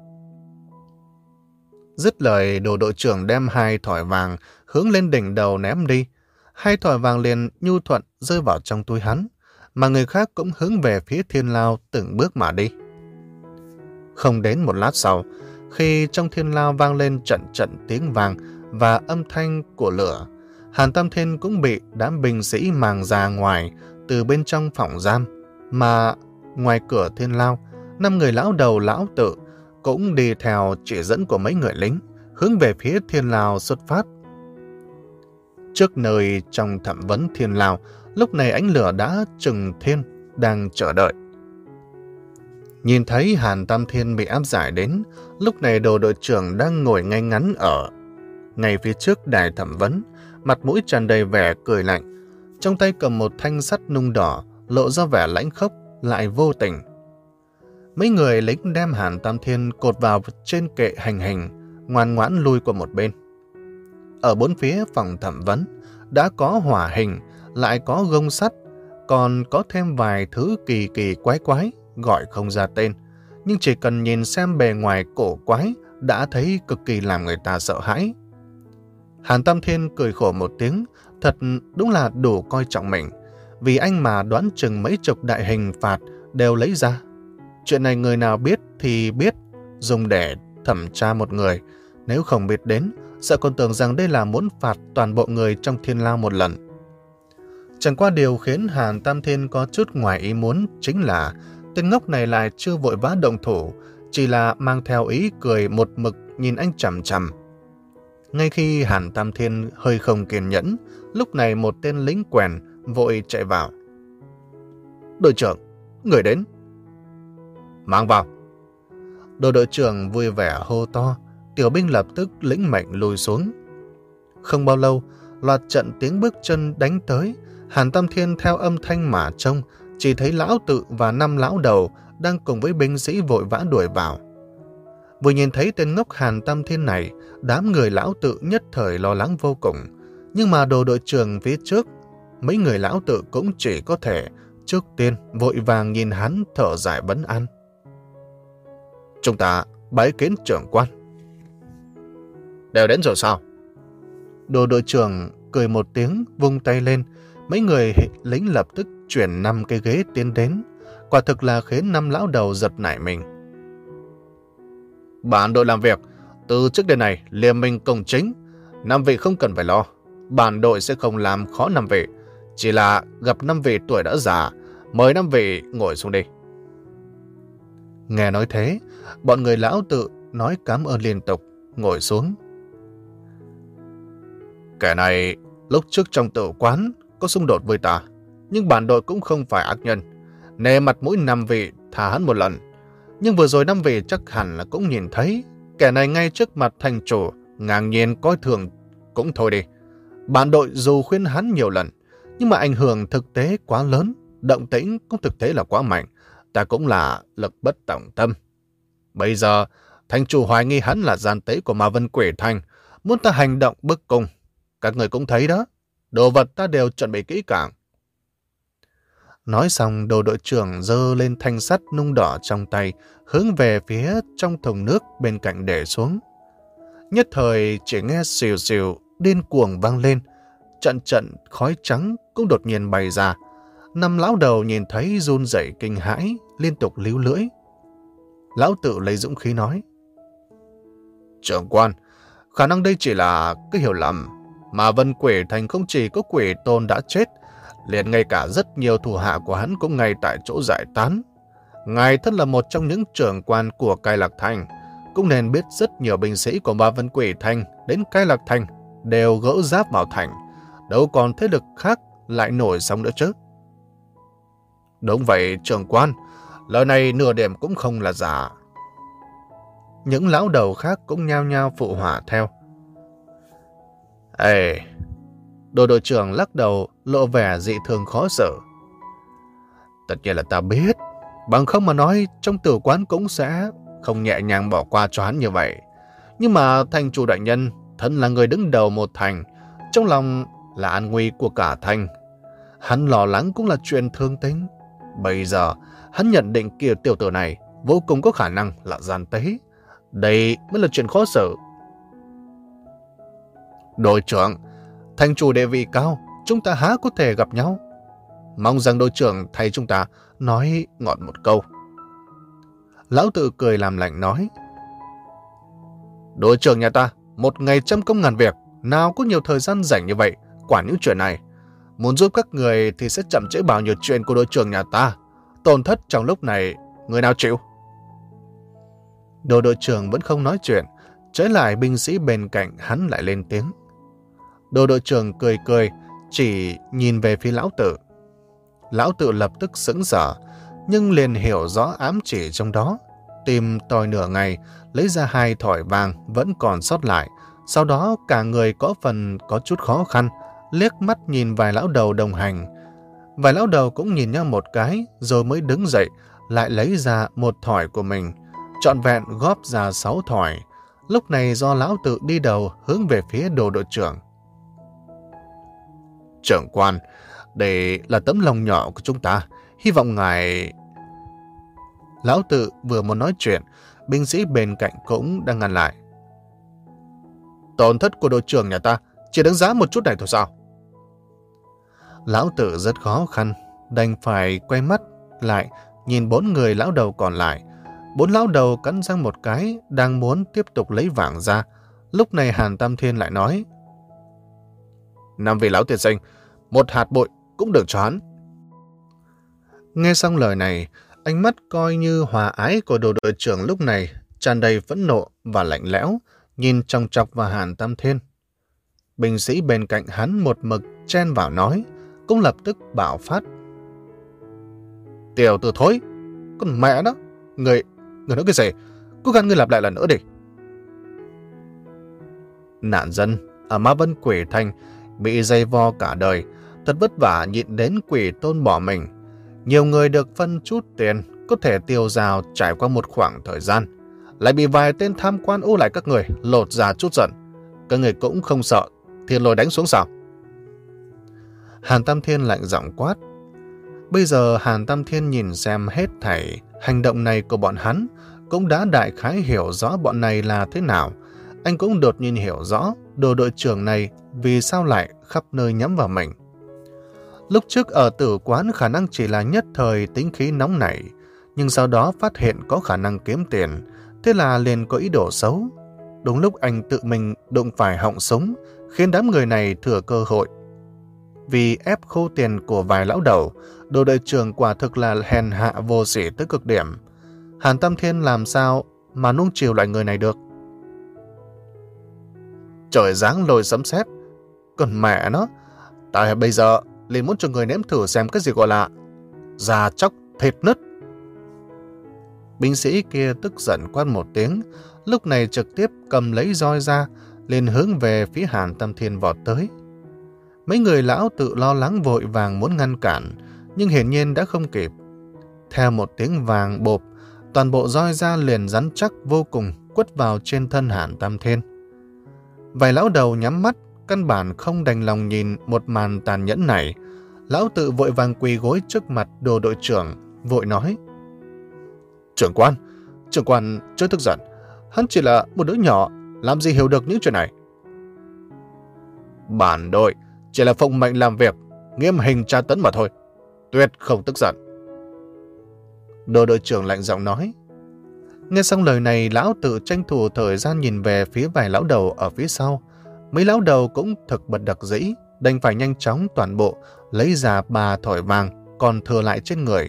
Dứt lời, Đồ đội trưởng đem hai thỏi vàng hướng lên đỉnh đầu ném đi. Hai thỏi vàng liền nhu thuận rơi vào trong túi hắn, mà người khác cũng hướng về phía Thiên Lao từng bước mà đi. Không đến một lát sau, khi trong Thiên Lao vang lên trận trận tiếng vàng và âm thanh của lửa, Hàn Tam Thiên cũng bị đám binh sĩ màng ra ngoài, từ bên trong phòng giam, mà ngoài cửa thiên lao, năm người lão đầu lão tự cũng đi theo chỉ dẫn của mấy người lính, hướng về phía thiên lao xuất phát. Trước nơi trong thẩm vấn thiên lao, lúc này ánh lửa đã trừng thiên, đang chờ đợi. Nhìn thấy Hàn Tam Thiên bị áp giải đến, lúc này Đồ đội trưởng đang ngồi ngay ngắn ở ngay phía trước đài thẩm vấn, mặt mũi tràn đầy vẻ cười lạnh, trong tay cầm một thanh sắt nung đỏ, lộ ra vẻ lãnh khốc lại vô tình. Mấy người lính đem Hàn Tam Thiên cột vào trên kệ hành hình, ngoan ngoãn lui qua một bên. Ở bốn phía phòng thẩm vấn đã có hỏa hình, lại có gông sắt, còn có thêm vài thứ kỳ kỳ quái quái, gọi không ra tên, nhưng chỉ cần nhìn xem bề ngoài cổ quái đã thấy cực kỳ làm người ta sợ hãi. Hàn Tam Thiên cười khổ một tiếng, thật đúng là đủ coi trọng mình, vì anh mà đoán chừng mấy chục đại hình phạt đều lấy ra. Chuyện này người nào biết thì biết, dùng để thẩm tra một người, nếu không biết đến, sợ còn tưởng rằng đây là muốn phạt toàn bộ người trong thiên lao một lần. Chẳng qua điều khiến Hàn Tam Thiên có chút ngoài ý muốn chính là tên ngốc này lại chưa vội vã động thủ, chỉ là mang theo ý cười một mực nhìn anh chằm chằm. Ngay khi Hàn Tam Thiên hơi không kiên nhẫn, lúc này một tên lính quèn vội chạy vào. Đội trưởng, người đến. Mang vào. Đội đội trưởng vui vẻ hô to, tiểu binh lập tức lĩnh mệnh lùi xuống. Không bao lâu, loạt trận tiếng bước chân đánh tới. Hàn Tam Thiên theo âm thanh mà trông, chỉ thấy lão tự và năm lão đầu đang cùng với binh sĩ vội vã đuổi vào. Vừa nhìn thấy tên ngốc Hàn Tam Thiên này, đám người lão tự nhất thời lo lắng vô cùng. Nhưng mà Đồ đội trưởng phía trước, mấy người lão tự cũng chỉ có thể trước tiên vội vàng nhìn hắn thở dài vấn an. Chúng ta bái kiến trưởng quan. Đều đến rồi sao? Đồ đội trưởng cười một tiếng, vung tay lên. Mấy người lính lập tức chuyển năm cái ghế tiến đến. Quả thực là khiến năm lão đầu giật nảy mình. Bản đội làm việc từ trước đến nay liêm minh công chính, năm vị không cần phải lo. Bản đội sẽ không làm khó năm vị, chỉ là gặp năm vị tuổi đã già, mời năm vị ngồi xuống đi. Nghe nói thế, bọn người lão tự nói cảm ơn liên tục, ngồi xuống. Kẻ này lúc trước trong tự quán có xung đột với ta, nhưng bản đội cũng không phải ác nhân, nề mặt mũi năm vị thả hắn một lần. Nhưng vừa rồi năm vị chắc hẳn là cũng nhìn thấy, kẻ này ngay trước mặt thành chủ, ngang nhiên coi thường cũng thôi đi. Bản đội dù khuyên hắn nhiều lần, nhưng mà ảnh hưởng thực tế quá lớn, động tĩnh cũng thực tế là quá mạnh, ta cũng là lực bất tòng tâm. Bây giờ, thành chủ hoài nghi hắn là gian tế của Ma Vân Quỷ Thành, muốn ta hành động bức cung. Các người cũng thấy đó, đồ vật ta đều chuẩn bị kỹ càng. Nói xong, Đồ đội trưởng giơ lên thanh sắt nung đỏ trong tay, hướng về phía trong thùng nước bên cạnh để xuống. Nhất thời chỉ nghe xìu xìu, điên cuồng vang lên, trận trận khói trắng cũng đột nhiên bay ra. Năm lão đầu nhìn thấy run rẩy kinh hãi, liên tục líu lưỡi. Lão tự lấy dũng khí nói: Trưởng quan, khả năng đây chỉ là cái hiểu lầm. Mà Vân Quỷ Thành không chỉ có quỷ tôn đã chết, liền ngay cả rất nhiều thủ hạ của hắn cũng ngay tại chỗ giải tán. Ngài thân là một trong những trưởng quan của Cai Lạc Thành, cũng nên biết rất nhiều binh sĩ của Ma Vân Quỷ Thành đến Cai Lạc Thành đều gỡ giáp vào thành, đâu còn thế lực khác lại nổi sóng nữa chứ. Đúng vậy, trưởng quan, lời này nửa điểm cũng không là giả. Những lão đầu khác cũng nhao nhao phụ họa theo. Ê, Đồ đội trưởng lắc đầu, lộ vẻ dị thường khó xử. Tất nhiên là ta biết, bằng không mà nói trong tử quán cũng sẽ không nhẹ nhàng bỏ qua cho hắn như vậy. Nhưng mà thành chủ đại nhân, thân là người đứng đầu một thành, trong lòng là an nguy của cả thành. Hắn lo lắng cũng là chuyện thương tính. Bây giờ, hắn nhận định kia tiểu tử này vô cùng có khả năng là gian tế. Đây mới là chuyện khó xử. Đội trưởng, thành chủ địa vị cao, chúng ta há có thể gặp nhau. Mong rằng đội trưởng thay chúng ta nói ngọt một câu. Lão tự cười làm lạnh nói: Đội trưởng nhà ta, một ngày trăm công ngàn việc, nào có nhiều thời gian rảnh như vậy, quản những chuyện này. Muốn giúp các người thì sẽ chậm trễ bao nhiêu chuyện của đội trưởng nhà ta. Tổn thất trong lúc này, người nào chịu? Đồ đội trưởng vẫn không nói chuyện, trái lại binh sĩ bên cạnh hắn lại lên tiếng. Đồ đội trưởng cười cười, chỉ nhìn về phía lão tự. Lão tự lập tức sững sờ, nhưng liền hiểu rõ ám chỉ trong đó. Tìm tòi nửa ngày, lấy ra hai thỏi vàng vẫn còn sót lại. Sau đó cả người có phần có chút khó khăn, liếc mắt nhìn vài lão đầu đồng hành. Vài lão đầu cũng nhìn nhau một cái, rồi mới đứng dậy, lại lấy ra một thỏi của mình. Trọn vẹn góp ra sáu thỏi. Lúc này do lão tự đi đầu hướng về phía đồ đội trưởng. Trưởng quan, đây là tấm lòng nhỏ của chúng ta. Hy vọng ngài... Lão tự vừa muốn nói chuyện, binh sĩ bên cạnh cũng đang ngăn lại. Tổn thất của đội trưởng nhà ta chỉ đáng giá một chút này thôi sao? Lão tự rất khó khăn, đành phải quay mắt lại nhìn bốn người lão đầu còn lại. Bốn lão đầu cắn răng một cái, đang muốn tiếp tục lấy vàng ra. Lúc này Hàn Tam Thiên lại nói. Năm vị lão tiên sinh, một hạt bụi cũng được cho hắn. Nghe xong lời này, ánh mắt coi như hòa ái của đồ đội trưởng lúc này tràn đầy phẫn nộ và lạnh lẽo, nhìn chòng chọc vào Hàn Tam Thiên. Binh sĩ bên cạnh hắn một mực chen vào nói, cũng lập tức bạo phát. Tiểu tử thối, con mẹ đó, người, người nói cái gì? Cố gắng ngươi lặp lại lần nữa đi. Nạn dân ở Ma Vân Quỷ Thành bị dày vò cả đời, thật vất vả nhịn đến quỷ tôn bỏ mình. Nhiều người được phân chút tiền, có thể tiêu dao trải qua một khoảng thời gian, lại bị vài tên tham quan ô lại các người, lột ra chút giận. Các người cũng không sợ thiên lôi đánh xuống sao? Hàn Tam Thiên lạnh giọng quát. Bây giờ Hàn Tam Thiên nhìn xem hết thảy hành động này của bọn hắn, cũng đã đại khái hiểu rõ bọn này là thế nào. Anh cũng đột nhiên hiểu rõ đồ đội trưởng này vì sao lại khắp nơi nhắm vào mình. Lúc trước ở tử quán khả năng chỉ là nhất thời tính khí nóng nảy, nhưng sau đó phát hiện có khả năng kiếm tiền, thế là liền có ý đồ xấu. Đúng lúc anh tự mình đụng phải họng súng, khiến đám người này thừa cơ hội. Vì ép khô tiền của vài lão đầu, đồ đội trưởng quả thực là hèn hạ vô sỉ tới cực điểm. Hàn Tam Thiên làm sao mà nuông chiều loại người này được? Trời giáng lôi sấm sét, còn mẹ nó, tại bây giờ liền muốn cho người nếm thử xem cái gì gọi là da chóc thịt nứt. Binh sĩ kia tức giận quát một tiếng, lúc này trực tiếp cầm lấy roi ra, liền hướng về phía Hàn Tam Thiên vọt tới. Mấy người lão tự lo lắng vội vàng muốn ngăn cản, nhưng hiển nhiên đã không kịp. Theo một tiếng vàng bộp, toàn bộ roi da liền rắn chắc vô cùng quất vào trên thân Hàn Tam Thiên. Vài lão đầu nhắm mắt, căn bản không đành lòng nhìn một màn tàn nhẫn này. Lão tự vội vàng quỳ gối trước mặt đồ đội trưởng, vội nói. Trưởng quan, trưởng quan chưa tức giận, hắn chỉ là một đứa nhỏ, làm gì hiểu được những chuyện này. Bản đội chỉ là phụng mệnh làm việc, nghiêm hình tra tấn mà thôi, tuyệt không tức giận. Đồ đội trưởng lạnh giọng nói. Nghe xong lời này, lão tự tranh thủ thời gian nhìn về phía vài lão đầu ở phía sau. Mấy lão đầu cũng thực bật đặc dĩ, đành phải nhanh chóng toàn bộ lấy ra ba thỏi vàng còn thừa lại trên người.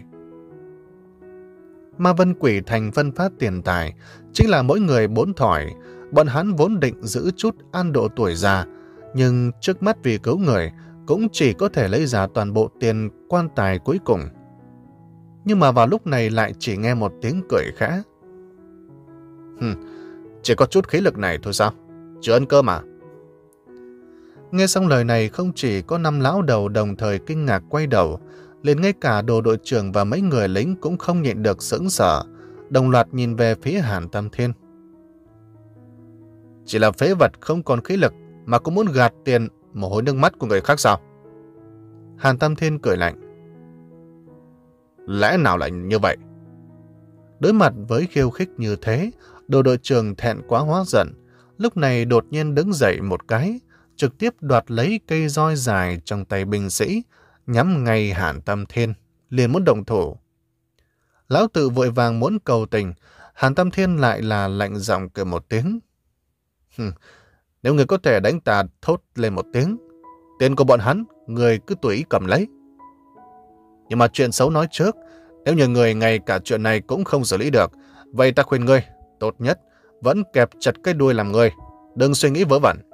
Ma Vân Quỷ Thành phân phát tiền tài, chính là mỗi người bốn thỏi. Bọn hắn vốn định giữ chút an độ tuổi già, nhưng trước mắt vì cứu người, cũng chỉ có thể lấy ra toàn bộ tiền quan tài cuối cùng. Nhưng mà vào lúc này lại chỉ nghe một tiếng cười khẽ. Hừm, chỉ có chút khí lực này thôi sao? Chưa ăn cơm à? Nghe xong lời này, không chỉ có năm lão đầu đồng thời kinh ngạc quay đầu, liền ngay cả đồ đội trưởng và mấy người lính cũng không nhịn được sững sờ, đồng loạt nhìn về phía Hàn Tam Thiên. Chỉ là phế vật không còn khí lực mà cũng muốn gạt tiền mồ hôi nước mắt của người khác sao? Hàn Tam Thiên cười lạnh. Lẽ nào lại như vậy? Đối mặt với khiêu khích như thế, đồ đội trưởng thẹn quá hóa giận, lúc này đột nhiên đứng dậy một cái, trực tiếp đoạt lấy cây roi dài trong tay binh sĩ, nhắm ngay Hàn Tam Thiên, liền muốn động thủ. Lão tự vội vàng muốn cầu tình, Hàn Tam Thiên lại là lạnh giọng cười một tiếng. Hừm, nếu người có thể đánh ta thốt lên một tiếng, tiền của bọn hắn người cứ tùy ý cầm lấy. Nhưng mà chuyện xấu nói trước, nếu như người ngay cả chuyện này cũng không xử lý được, vậy ta khuyên ngươi, tốt nhất, vẫn kẹp chặt cái đuôi làm người, đừng suy nghĩ vớ vẩn.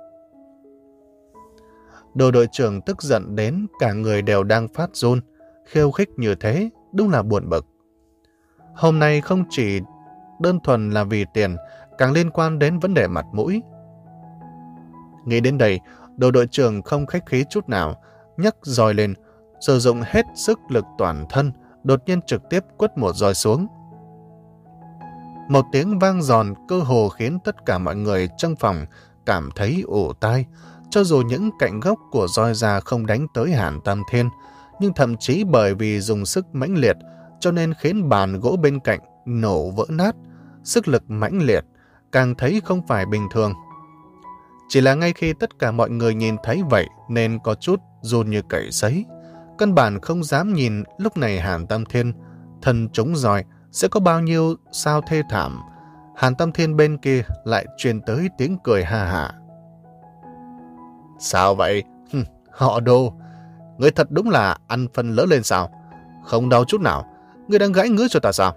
Đồ đội trưởng tức giận đến cả người đều đang phát run, khiêu khích như thế, đúng là buồn bực. Hôm nay không chỉ đơn thuần là vì tiền, càng liên quan đến vấn đề mặt mũi. Nghĩ đến đây, đồ đội trưởng không khách khí chút nào, nhấc roi lên, sử dụng hết sức lực toàn thân, đột nhiên trực tiếp quất một roi xuống. Một tiếng vang giòn cơ hồ khiến tất cả mọi người trong phòng cảm thấy ù tai. Cho dù những cạnh gốc của roi ra không đánh tới Hàn Tam Thiên, nhưng thậm chí bởi vì dùng sức mãnh liệt cho nên khiến bàn gỗ bên cạnh nổ vỡ nát. Sức lực mãnh liệt càng thấy không phải bình thường. Chỉ là ngay khi tất cả mọi người nhìn thấy vậy nên có chút run như cầy sấy. Căn bản không dám nhìn lúc này Hàn Tam Thiên thân trúng roi sẽ có bao nhiêu sao thê thảm. Hàn Tam Thiên bên kia lại truyền tới tiếng cười ha hả. Sao vậy? Hừm, họ Đồ, ngươi thật đúng là ăn phân lỡ lên sao? Không đau chút nào, ngươi đang gãi ngứa cho ta sao?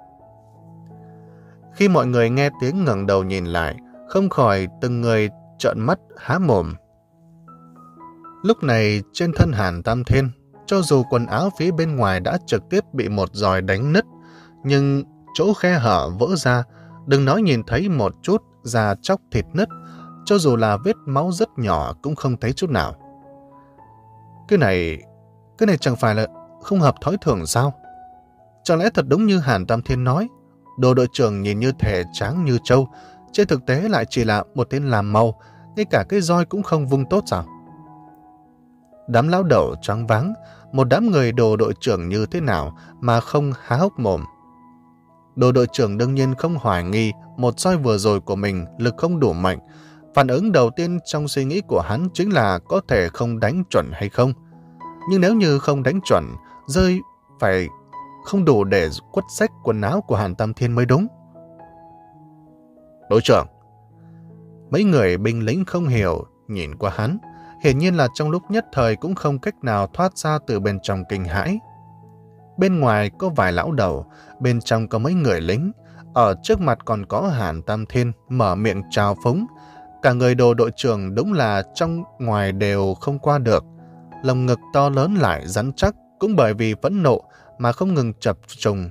Khi mọi người nghe tiếng ngẩng đầu nhìn lại, không khỏi từng người trợn mắt há mồm. Lúc này trên thân Hàn Tam Thiên, cho dù quần áo phía bên ngoài đã trực tiếp bị một roi đánh nứt, nhưng chỗ khe hở vỡ ra, đừng nói nhìn thấy một chút da chóc thịt nứt, cho dù là vết máu rất nhỏ cũng không thấy chút nào. Cái này, cái này chẳng phải là không hợp thói thường sao? Chẳng lẽ thật đúng như Hàn Tam Thiên nói, đồ đội trưởng nhìn như thể tráng như trâu, trên thực tế lại chỉ là một tên làm màu, ngay cả cái roi cũng không vung tốt sao? Đám lão đầu choáng váng, một đám người đồ đội trưởng như thế nào mà không há hốc mồm. Đồ đội trưởng đương nhiên không hoài nghi một roi vừa rồi của mình lực không đủ mạnh. Phản ứng đầu tiên trong suy nghĩ của hắn chính là có thể không đánh chuẩn hay không. Nhưng nếu như không đánh chuẩn, rơi phải không đủ để quất rách quần áo của Hàn Tam Thiên mới đúng. Đội trưởng, mấy người binh lính không hiểu, nhìn qua hắn, hiển nhiên là trong lúc nhất thời cũng không cách nào thoát ra từ bên trong kinh hãi. Bên ngoài có vài lão đầu, bên trong có mấy người lính, ở trước mặt còn có Hàn Tam Thiên mở miệng chào phúng. Cả người đồ đội trưởng đúng là trong ngoài đều không qua được. Lồng ngực to lớn lại rắn chắc, cũng bởi vì phẫn nộ mà không ngừng chập trùng.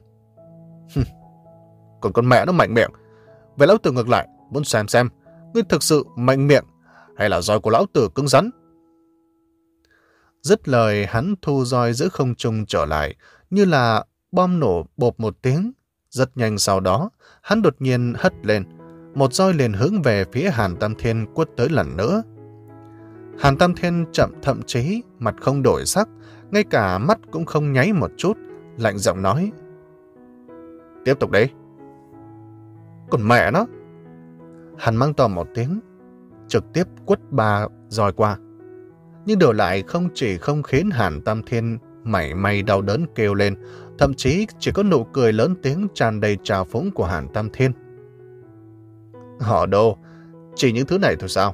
Còn con mẹ nó mạnh miệng. Vậy lão tử ngược lại, muốn xem xem, ngươi thực sự mạnh miệng hay là roi của lão tử cứng rắn? Dứt lời hắn thu roi giữa không trung trở lại, như là bom nổ bộp một tiếng. Rất nhanh sau đó, hắn đột nhiên hất lên, một roi liền hướng về phía Hàn Tam Thiên quất tới lần nữa. Hàn Tam Thiên chậm thậm chí mặt không đổi sắc, ngay cả mắt cũng không nháy một chút, lạnh giọng nói: Tiếp tục đấy. Còn mẹ nó! Hắn mang to một tiếng, trực tiếp quất ba roi qua. Nhưng đổi lại không chỉ không khiến Hàn Tam Thiên mảy may đau đớn kêu lên, thậm chí chỉ có nụ cười lớn tiếng tràn đầy trào phúng của Hàn Tam Thiên. Họ Đồ, chỉ những thứ này thôi sao?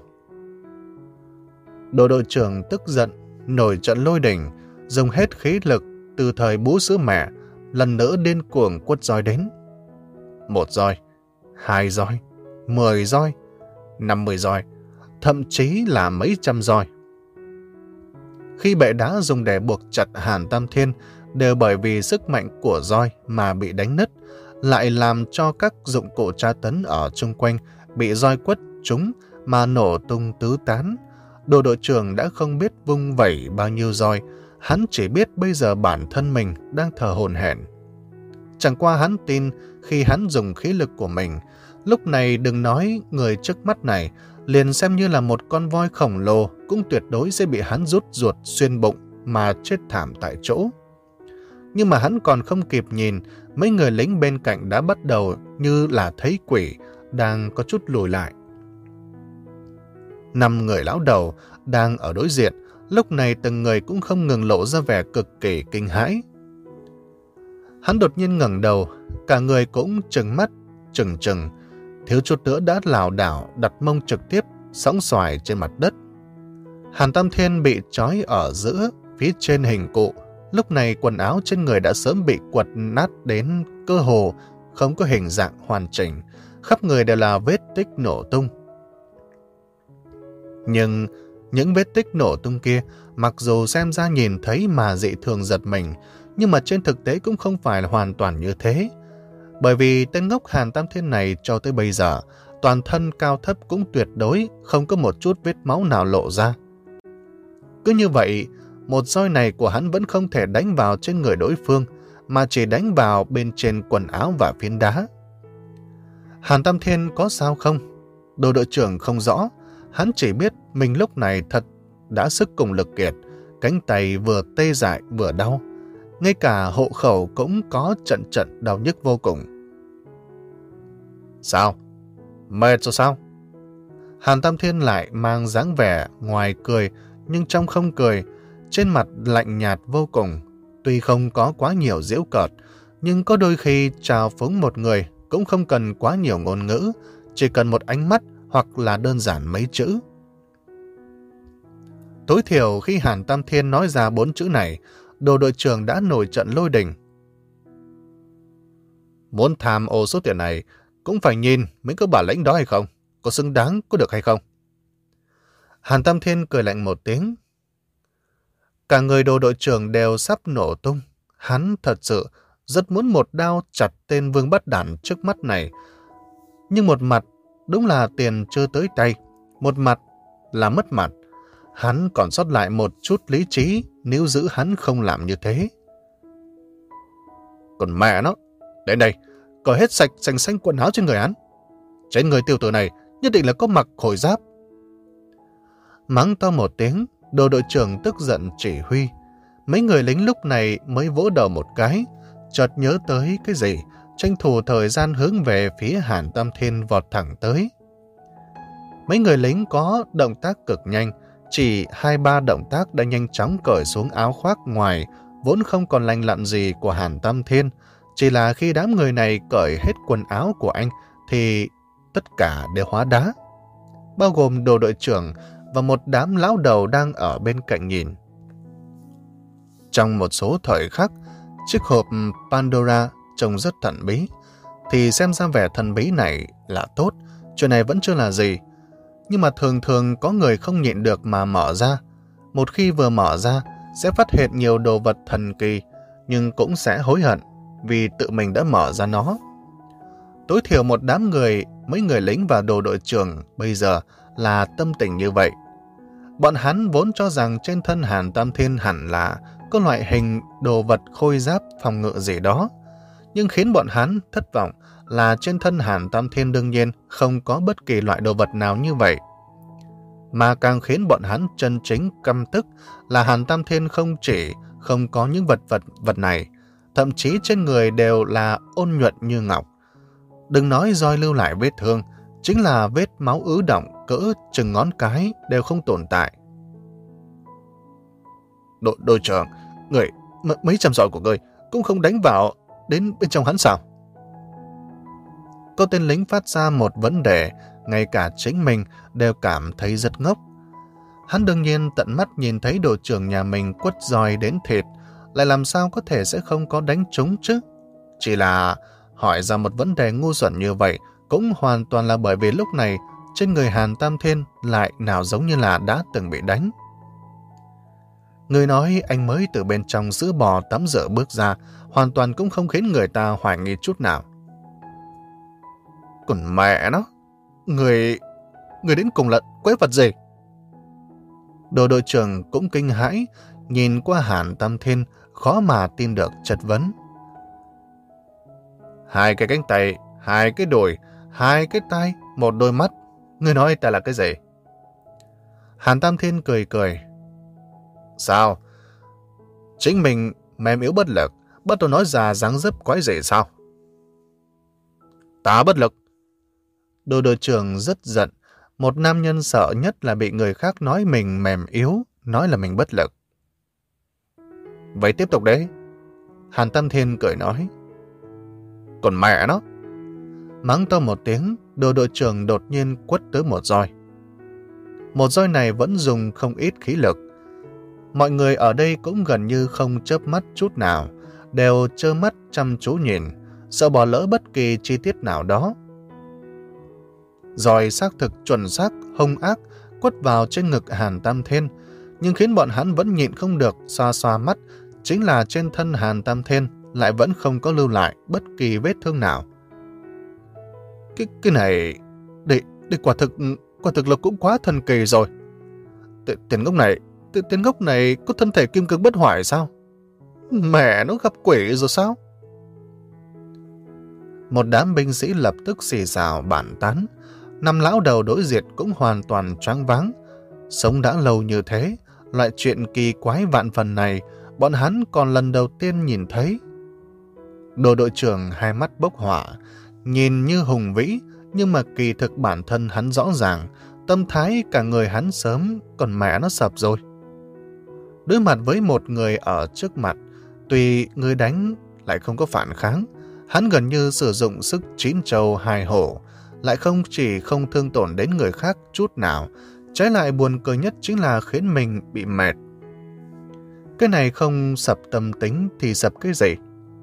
Đồ đội trưởng tức giận, nổi trận lôi đình, dùng hết khí lực từ thời bú sữa mẹ, lần nữa điên cuồng quất roi đến. Một roi, hai roi, mười roi, năm mươi roi, thậm chí là mấy trăm roi. Khi bệ đá dùng để buộc chặt Hàn Tam Thiên đều bởi vì sức mạnh của roi mà bị đánh nứt, lại làm cho các dụng cụ tra tấn ở chung quanh bị roi quất trúng mà nổ tung tứ tán. Đồ đội trưởng đã không biết vung vẩy bao nhiêu roi, hắn chỉ biết bây giờ bản thân mình đang thở hổn hển. Chẳng qua hắn tin khi hắn dùng khí lực của mình, lúc này đừng nói người trước mắt này, liền xem như là một con voi khổng lồ cũng tuyệt đối sẽ bị hắn rút ruột xuyên bụng mà chết thảm tại chỗ. Nhưng mà hắn còn không kịp nhìn, mấy người lính bên cạnh đã bắt đầu như là thấy quỷ, đang có chút lùi lại. Năm người lão đầu đang ở đối diện, lúc này từng người cũng không ngừng lộ ra vẻ cực kỳ kinh hãi. Hắn đột nhiên ngẩng đầu, cả người cũng trừng mắt, trừng trừng, thiếu chút nữa đã lảo đảo đặt mông trực tiếp sóng xoài trên mặt đất. Hàn Tam Thiên bị trói ở giữa, phía trên hình cụ. Lúc này quần áo trên người đã sớm bị quật nát đến cơ hồ, không có hình dạng hoàn chỉnh. Khắp người đều là vết tích nổ tung. Nhưng những vết tích nổ tung kia, mặc dù xem ra nhìn thấy mà dị thường giật mình, nhưng mà trên thực tế cũng không phải là hoàn toàn như thế. Bởi vì tên ngốc Hàn Tam Thiên này cho tới bây giờ, toàn thân cao thấp cũng tuyệt đối không có một chút vết máu nào lộ ra. Cứ như vậy, một roi này của hắn vẫn không thể đánh vào trên người đối phương, mà chỉ đánh vào bên trên quần áo và phiến đá. Hàn Tam Thiên có sao không? Đồ đội trưởng không rõ, hắn chỉ biết mình lúc này thật đã sức cùng lực kiệt, cánh tay vừa tê dại vừa đau. Ngay cả hộ khẩu cũng có trận trận đau nhức vô cùng. Sao? Mệt rồi sao? Hàn Tam Thiên lại mang dáng vẻ ngoài cười, nhưng trong không cười, trên mặt lạnh nhạt vô cùng. Tuy không có quá nhiều giễu cợt, nhưng có đôi khi chào phúng một người cũng không cần quá nhiều ngôn ngữ, chỉ cần một ánh mắt hoặc là đơn giản mấy chữ. Tối thiểu khi Hàn Tam Thiên nói ra bốn chữ này, đồ đội trưởng đã nổi trận lôi đình. Muốn tham ô số tiền này, cũng phải nhìn mấy cái bà lãnh đó hay không, có xứng đáng có được hay không. Hàn Tam Thiên cười lạnh một tiếng. Cả người đồ đội trưởng đều sắp nổ tung. Hắn thật sự rất muốn một đao chặt tên Vương Bất Đản trước mắt này. Nhưng một mặt đúng là tiền chưa tới tay, một mặt là mất mặt. Hắn còn sót lại một chút lý trí nếu giữ hắn không làm như thế. Còn mẹ nó, đến đây, cởi hết sạch sành xanh quần áo trên người hắn. Trên người tiểu tử này nhất định là có mặc khôi giáp. Mắng to một tiếng, đồ đội trưởng tức giận chỉ huy. Mấy người lính lúc này mới vỗ đầu một cái, chợt nhớ tới cái gì, tranh thủ thời gian hướng về phía Hàn Tam Thiên vọt thẳng tới. Mấy người lính có động tác cực nhanh, chỉ hai ba động tác đã nhanh chóng cởi xuống áo khoác ngoài, vốn không còn lành lặn gì của Hàn Tam Thiên. Chỉ là khi đám người này cởi hết quần áo của anh, thì tất cả đều hóa đá. Bao gồm đồ đội trưởng và một đám lão đầu đang ở bên cạnh nhìn. Trong một số thời khắc, chiếc hộp Pandora trông rất thần bí, thì xem ra vẻ thần bí này là tốt, chuyện này vẫn chưa là gì. Nhưng mà thường thường có người không nhịn được mà mở ra. Một khi vừa mở ra, sẽ phát hiện nhiều đồ vật thần kỳ, nhưng cũng sẽ hối hận vì tự mình đã mở ra nó. Tối thiểu một đám người, mấy người lính và đồ đội trưởng bây giờ là tâm tình như vậy. Bọn hắn vốn cho rằng trên thân Hàn Tam Thiên hẳn là có loại hình đồ vật khôi giáp phòng ngự gì đó. Nhưng khiến bọn hắn thất vọng là trên thân Hàn Tam Thiên đương nhiên không có bất kỳ loại đồ vật nào như vậy. Mà càng khiến bọn hắn chân chính căm tức là Hàn Tam Thiên không chỉ không có những vật vật vật này, thậm chí trên người đều là ôn nhuận như ngọc. Đừng nói roi lưu lại vết thương, chính là vết máu ứ động cỡ chừng ngón cái đều không tồn tại. Đội, đội trưởng, người, mấy trăm roi của người cũng không đánh vào đến bên trong hắn sao? Có tên lính phát ra một vấn đề, ngay cả chính mình đều cảm thấy rất ngốc. Hắn đương nhiên tận mắt nhìn thấy đội trưởng nhà mình quất roi đến thịt, lại làm sao có thể sẽ không có đánh trúng chứ? Chỉ là hỏi ra một vấn đề ngu xuẩn như vậy cũng hoàn toàn là bởi vì lúc này trên người Hàn Tam Thiên lại nào giống như là đã từng bị đánh. Người nói anh mới từ bên trong sữa bò tắm rửa bước ra, hoàn toàn cũng không khiến người ta hoài nghi chút nào. Còn mẹ nó, người... người đến cùng là quái vật gì? Đồ đội trưởng cũng kinh hãi, nhìn qua Hàn Tam Thiên, khó mà tin được chất vấn. Hai cái cánh tay, hai cái đùi, hai cái tai, một đôi mắt. Người nói ta là cái gì? Hàn Tam Thiên cười cười. Sao? Chính mình mềm yếu bất lực, bắt đầu nói ra dáng dấp quái gì sao? Ta bất lực. Đồ đội trưởng rất giận. Một nam nhân sợ nhất là bị người khác nói mình mềm yếu, nói là mình bất lực. Vậy tiếp tục đấy. Hàn Tam Thiên cười nói. Còn mẹ nó. Mắng to một tiếng, đồ đội trưởng đột nhiên quất tới một roi. Một roi này vẫn dùng không ít khí lực. Mọi người ở đây cũng gần như không chớp mắt chút nào, đều trơ mắt chăm chú nhìn, sợ bỏ lỡ bất kỳ chi tiết nào đó. Roi xác thực chuẩn xác, hung ác, quất vào trên ngực Hàn Tam Thiên, nhưng khiến bọn hắn vẫn nhịn không được xoa xoa mắt, chính là trên thân Hàn Tam Thiên lại vẫn không có lưu lại bất kỳ vết thương nào. Cái, cái này, đây, đây quả thực, quả thực là cũng quá thần kỳ rồi. Tên ngốc này, tên ngốc này có thân thể kim cương bất hoại sao? Mẹ nó gặp quỷ rồi sao? Một đám binh sĩ lập tức xì xào bàn tán. Năm lão đầu đối diện cũng hoàn toàn choáng váng. Sống đã lâu như thế, loại chuyện kỳ quái vạn phần này, bọn hắn còn lần đầu tiên nhìn thấy. Đồ đội trưởng hai mắt bốc hỏa, nhìn như hùng vĩ, nhưng mà kỳ thực bản thân hắn rõ ràng, tâm thái cả người hắn sớm còn mẹ nó sập rồi. Đối mặt với một người ở trước mặt, tuy người đánh lại không có phản kháng, hắn gần như sử dụng sức chín trâu hai hổ, lại không chỉ không thương tổn đến người khác chút nào, trái lại buồn cười nhất chính là khiến mình bị mệt. Cái này không sập tâm tính thì sập cái gì?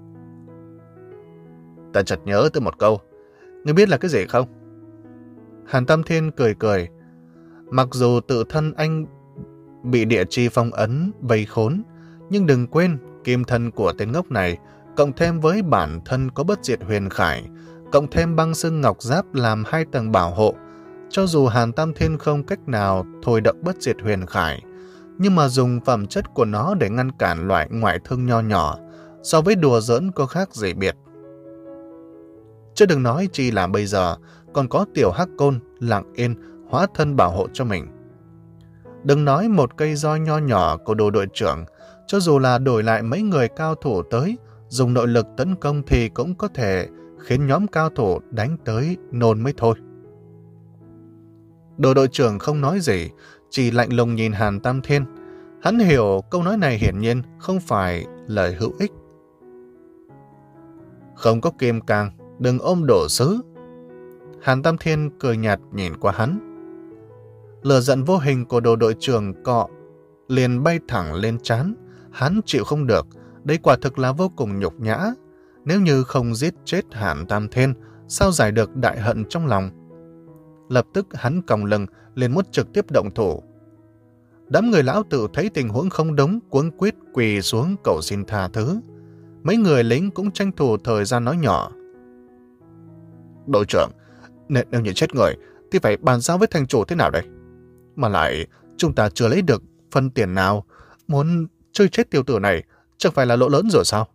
Ta chợt nhớ tới một câu, ngươi biết là cái gì không? Hàn Tam Thiên cười cười. Mặc dù tự thân anh bị địa chi phong ấn, vây khốn, nhưng đừng quên kim thân của tên ngốc này, cộng thêm với bản thân có bất diệt huyền khải, cộng thêm băng xương ngọc giáp làm hai tầng bảo hộ, cho dù Hàn Tam Thiên không cách nào thôi động bất diệt huyền khải, nhưng mà dùng phẩm chất của nó để ngăn cản loại ngoại thương nho nhỏ, so với đùa giỡn có khác gì biệt. Chứ đừng nói chi là bây giờ còn có tiểu hắc côn lặng yên hóa thân bảo hộ cho mình. Đừng nói một cây roi nho nhỏ của đồ đội trưởng, cho dù là đổi lại mấy người cao thủ tới, dùng nội lực tấn công thì cũng có thể khiến nhóm cao thủ đánh tới nôn mới thôi. Đồ đội trưởng không nói gì, chỉ lạnh lùng nhìn Hàn Tam Thiên. Hắn hiểu câu nói này hiển nhiên không phải lời hữu ích. Không có kim cang, đừng ôm đồ sứ. Hàn Tam Thiên cười nhạt nhìn qua hắn. Lửa giận vô hình của đồ đội trưởng cọ liền bay thẳng lên trán. Hắn chịu không được, đây quả thực là vô cùng nhục nhã. Nếu như không giết chết Hàn Tam Thiên, sao giải được đại hận trong lòng? Lập tức hắn còng lưng liền muốn trực tiếp động thủ. Đám người lão tự thấy tình huống không đúng, cuống quýt quỳ xuống cầu xin tha thứ. Mấy người lính cũng tranh thủ thời gian nói nhỏ. Đội trưởng, nếu, nếu như chết người thì phải bàn giao với thành chủ thế nào đây? Mà lại chúng ta chưa lấy được phân tiền nào, muốn chơi chết tiểu tử này chẳng phải là lỗ lớn rồi sao?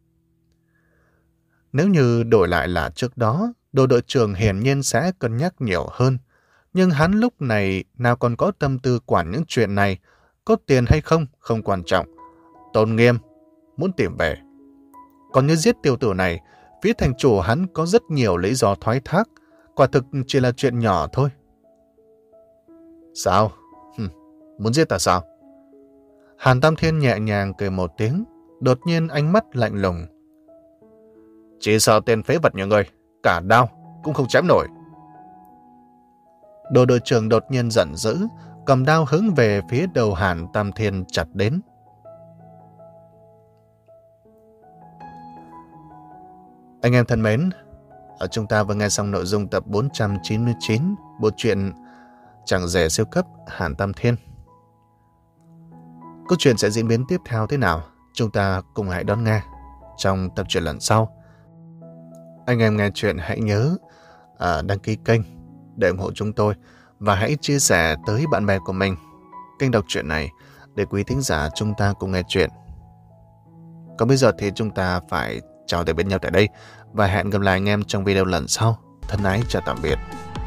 Nếu như đổi lại là trước đó, đồ đội trưởng hiển nhiên sẽ cân nhắc nhiều hơn. Nhưng hắn lúc này nào còn có tâm tư quản những chuyện này, có tiền hay không không quan trọng. Tôn nghiêm, muốn tìm về. Còn như giết tiểu tử này, phía thành chủ hắn có rất nhiều lý do thoái thác, quả thực chỉ là chuyện nhỏ thôi. Sao? Hừm, muốn giết ta sao? Hàn Tam Thiên nhẹ nhàng cười một tiếng, đột nhiên ánh mắt lạnh lùng. Chỉ sợ tên phế vật như ngươi, cả đao cũng không chém nổi. Đồ đội trưởng đột nhiên giận dữ, cầm đao hướng về phía đầu Hàn Tam Thiên chặt đến. Anh em thân mến, ở chúng ta vừa nghe xong nội dung tập bốn trăm chín mươi chín bộ truyện Chẳng Rẻ Siêu Cấp Hàn Tam Thiên. Câu chuyện sẽ diễn biến tiếp theo thế nào? Chúng ta cùng hãy đón nghe trong tập truyện lần sau. Anh em nghe chuyện hãy nhớ à, đăng ký kênh để ủng hộ chúng tôi và hãy chia sẻ tới bạn bè của mình kênh đọc truyện này để quý thính giả chúng ta cùng nghe chuyện. Còn bây giờ thì chúng ta phải chào tạm biệt nhau tại đây và hẹn gặp lại anh em trong video lần sau. Thân ái chào tạm biệt.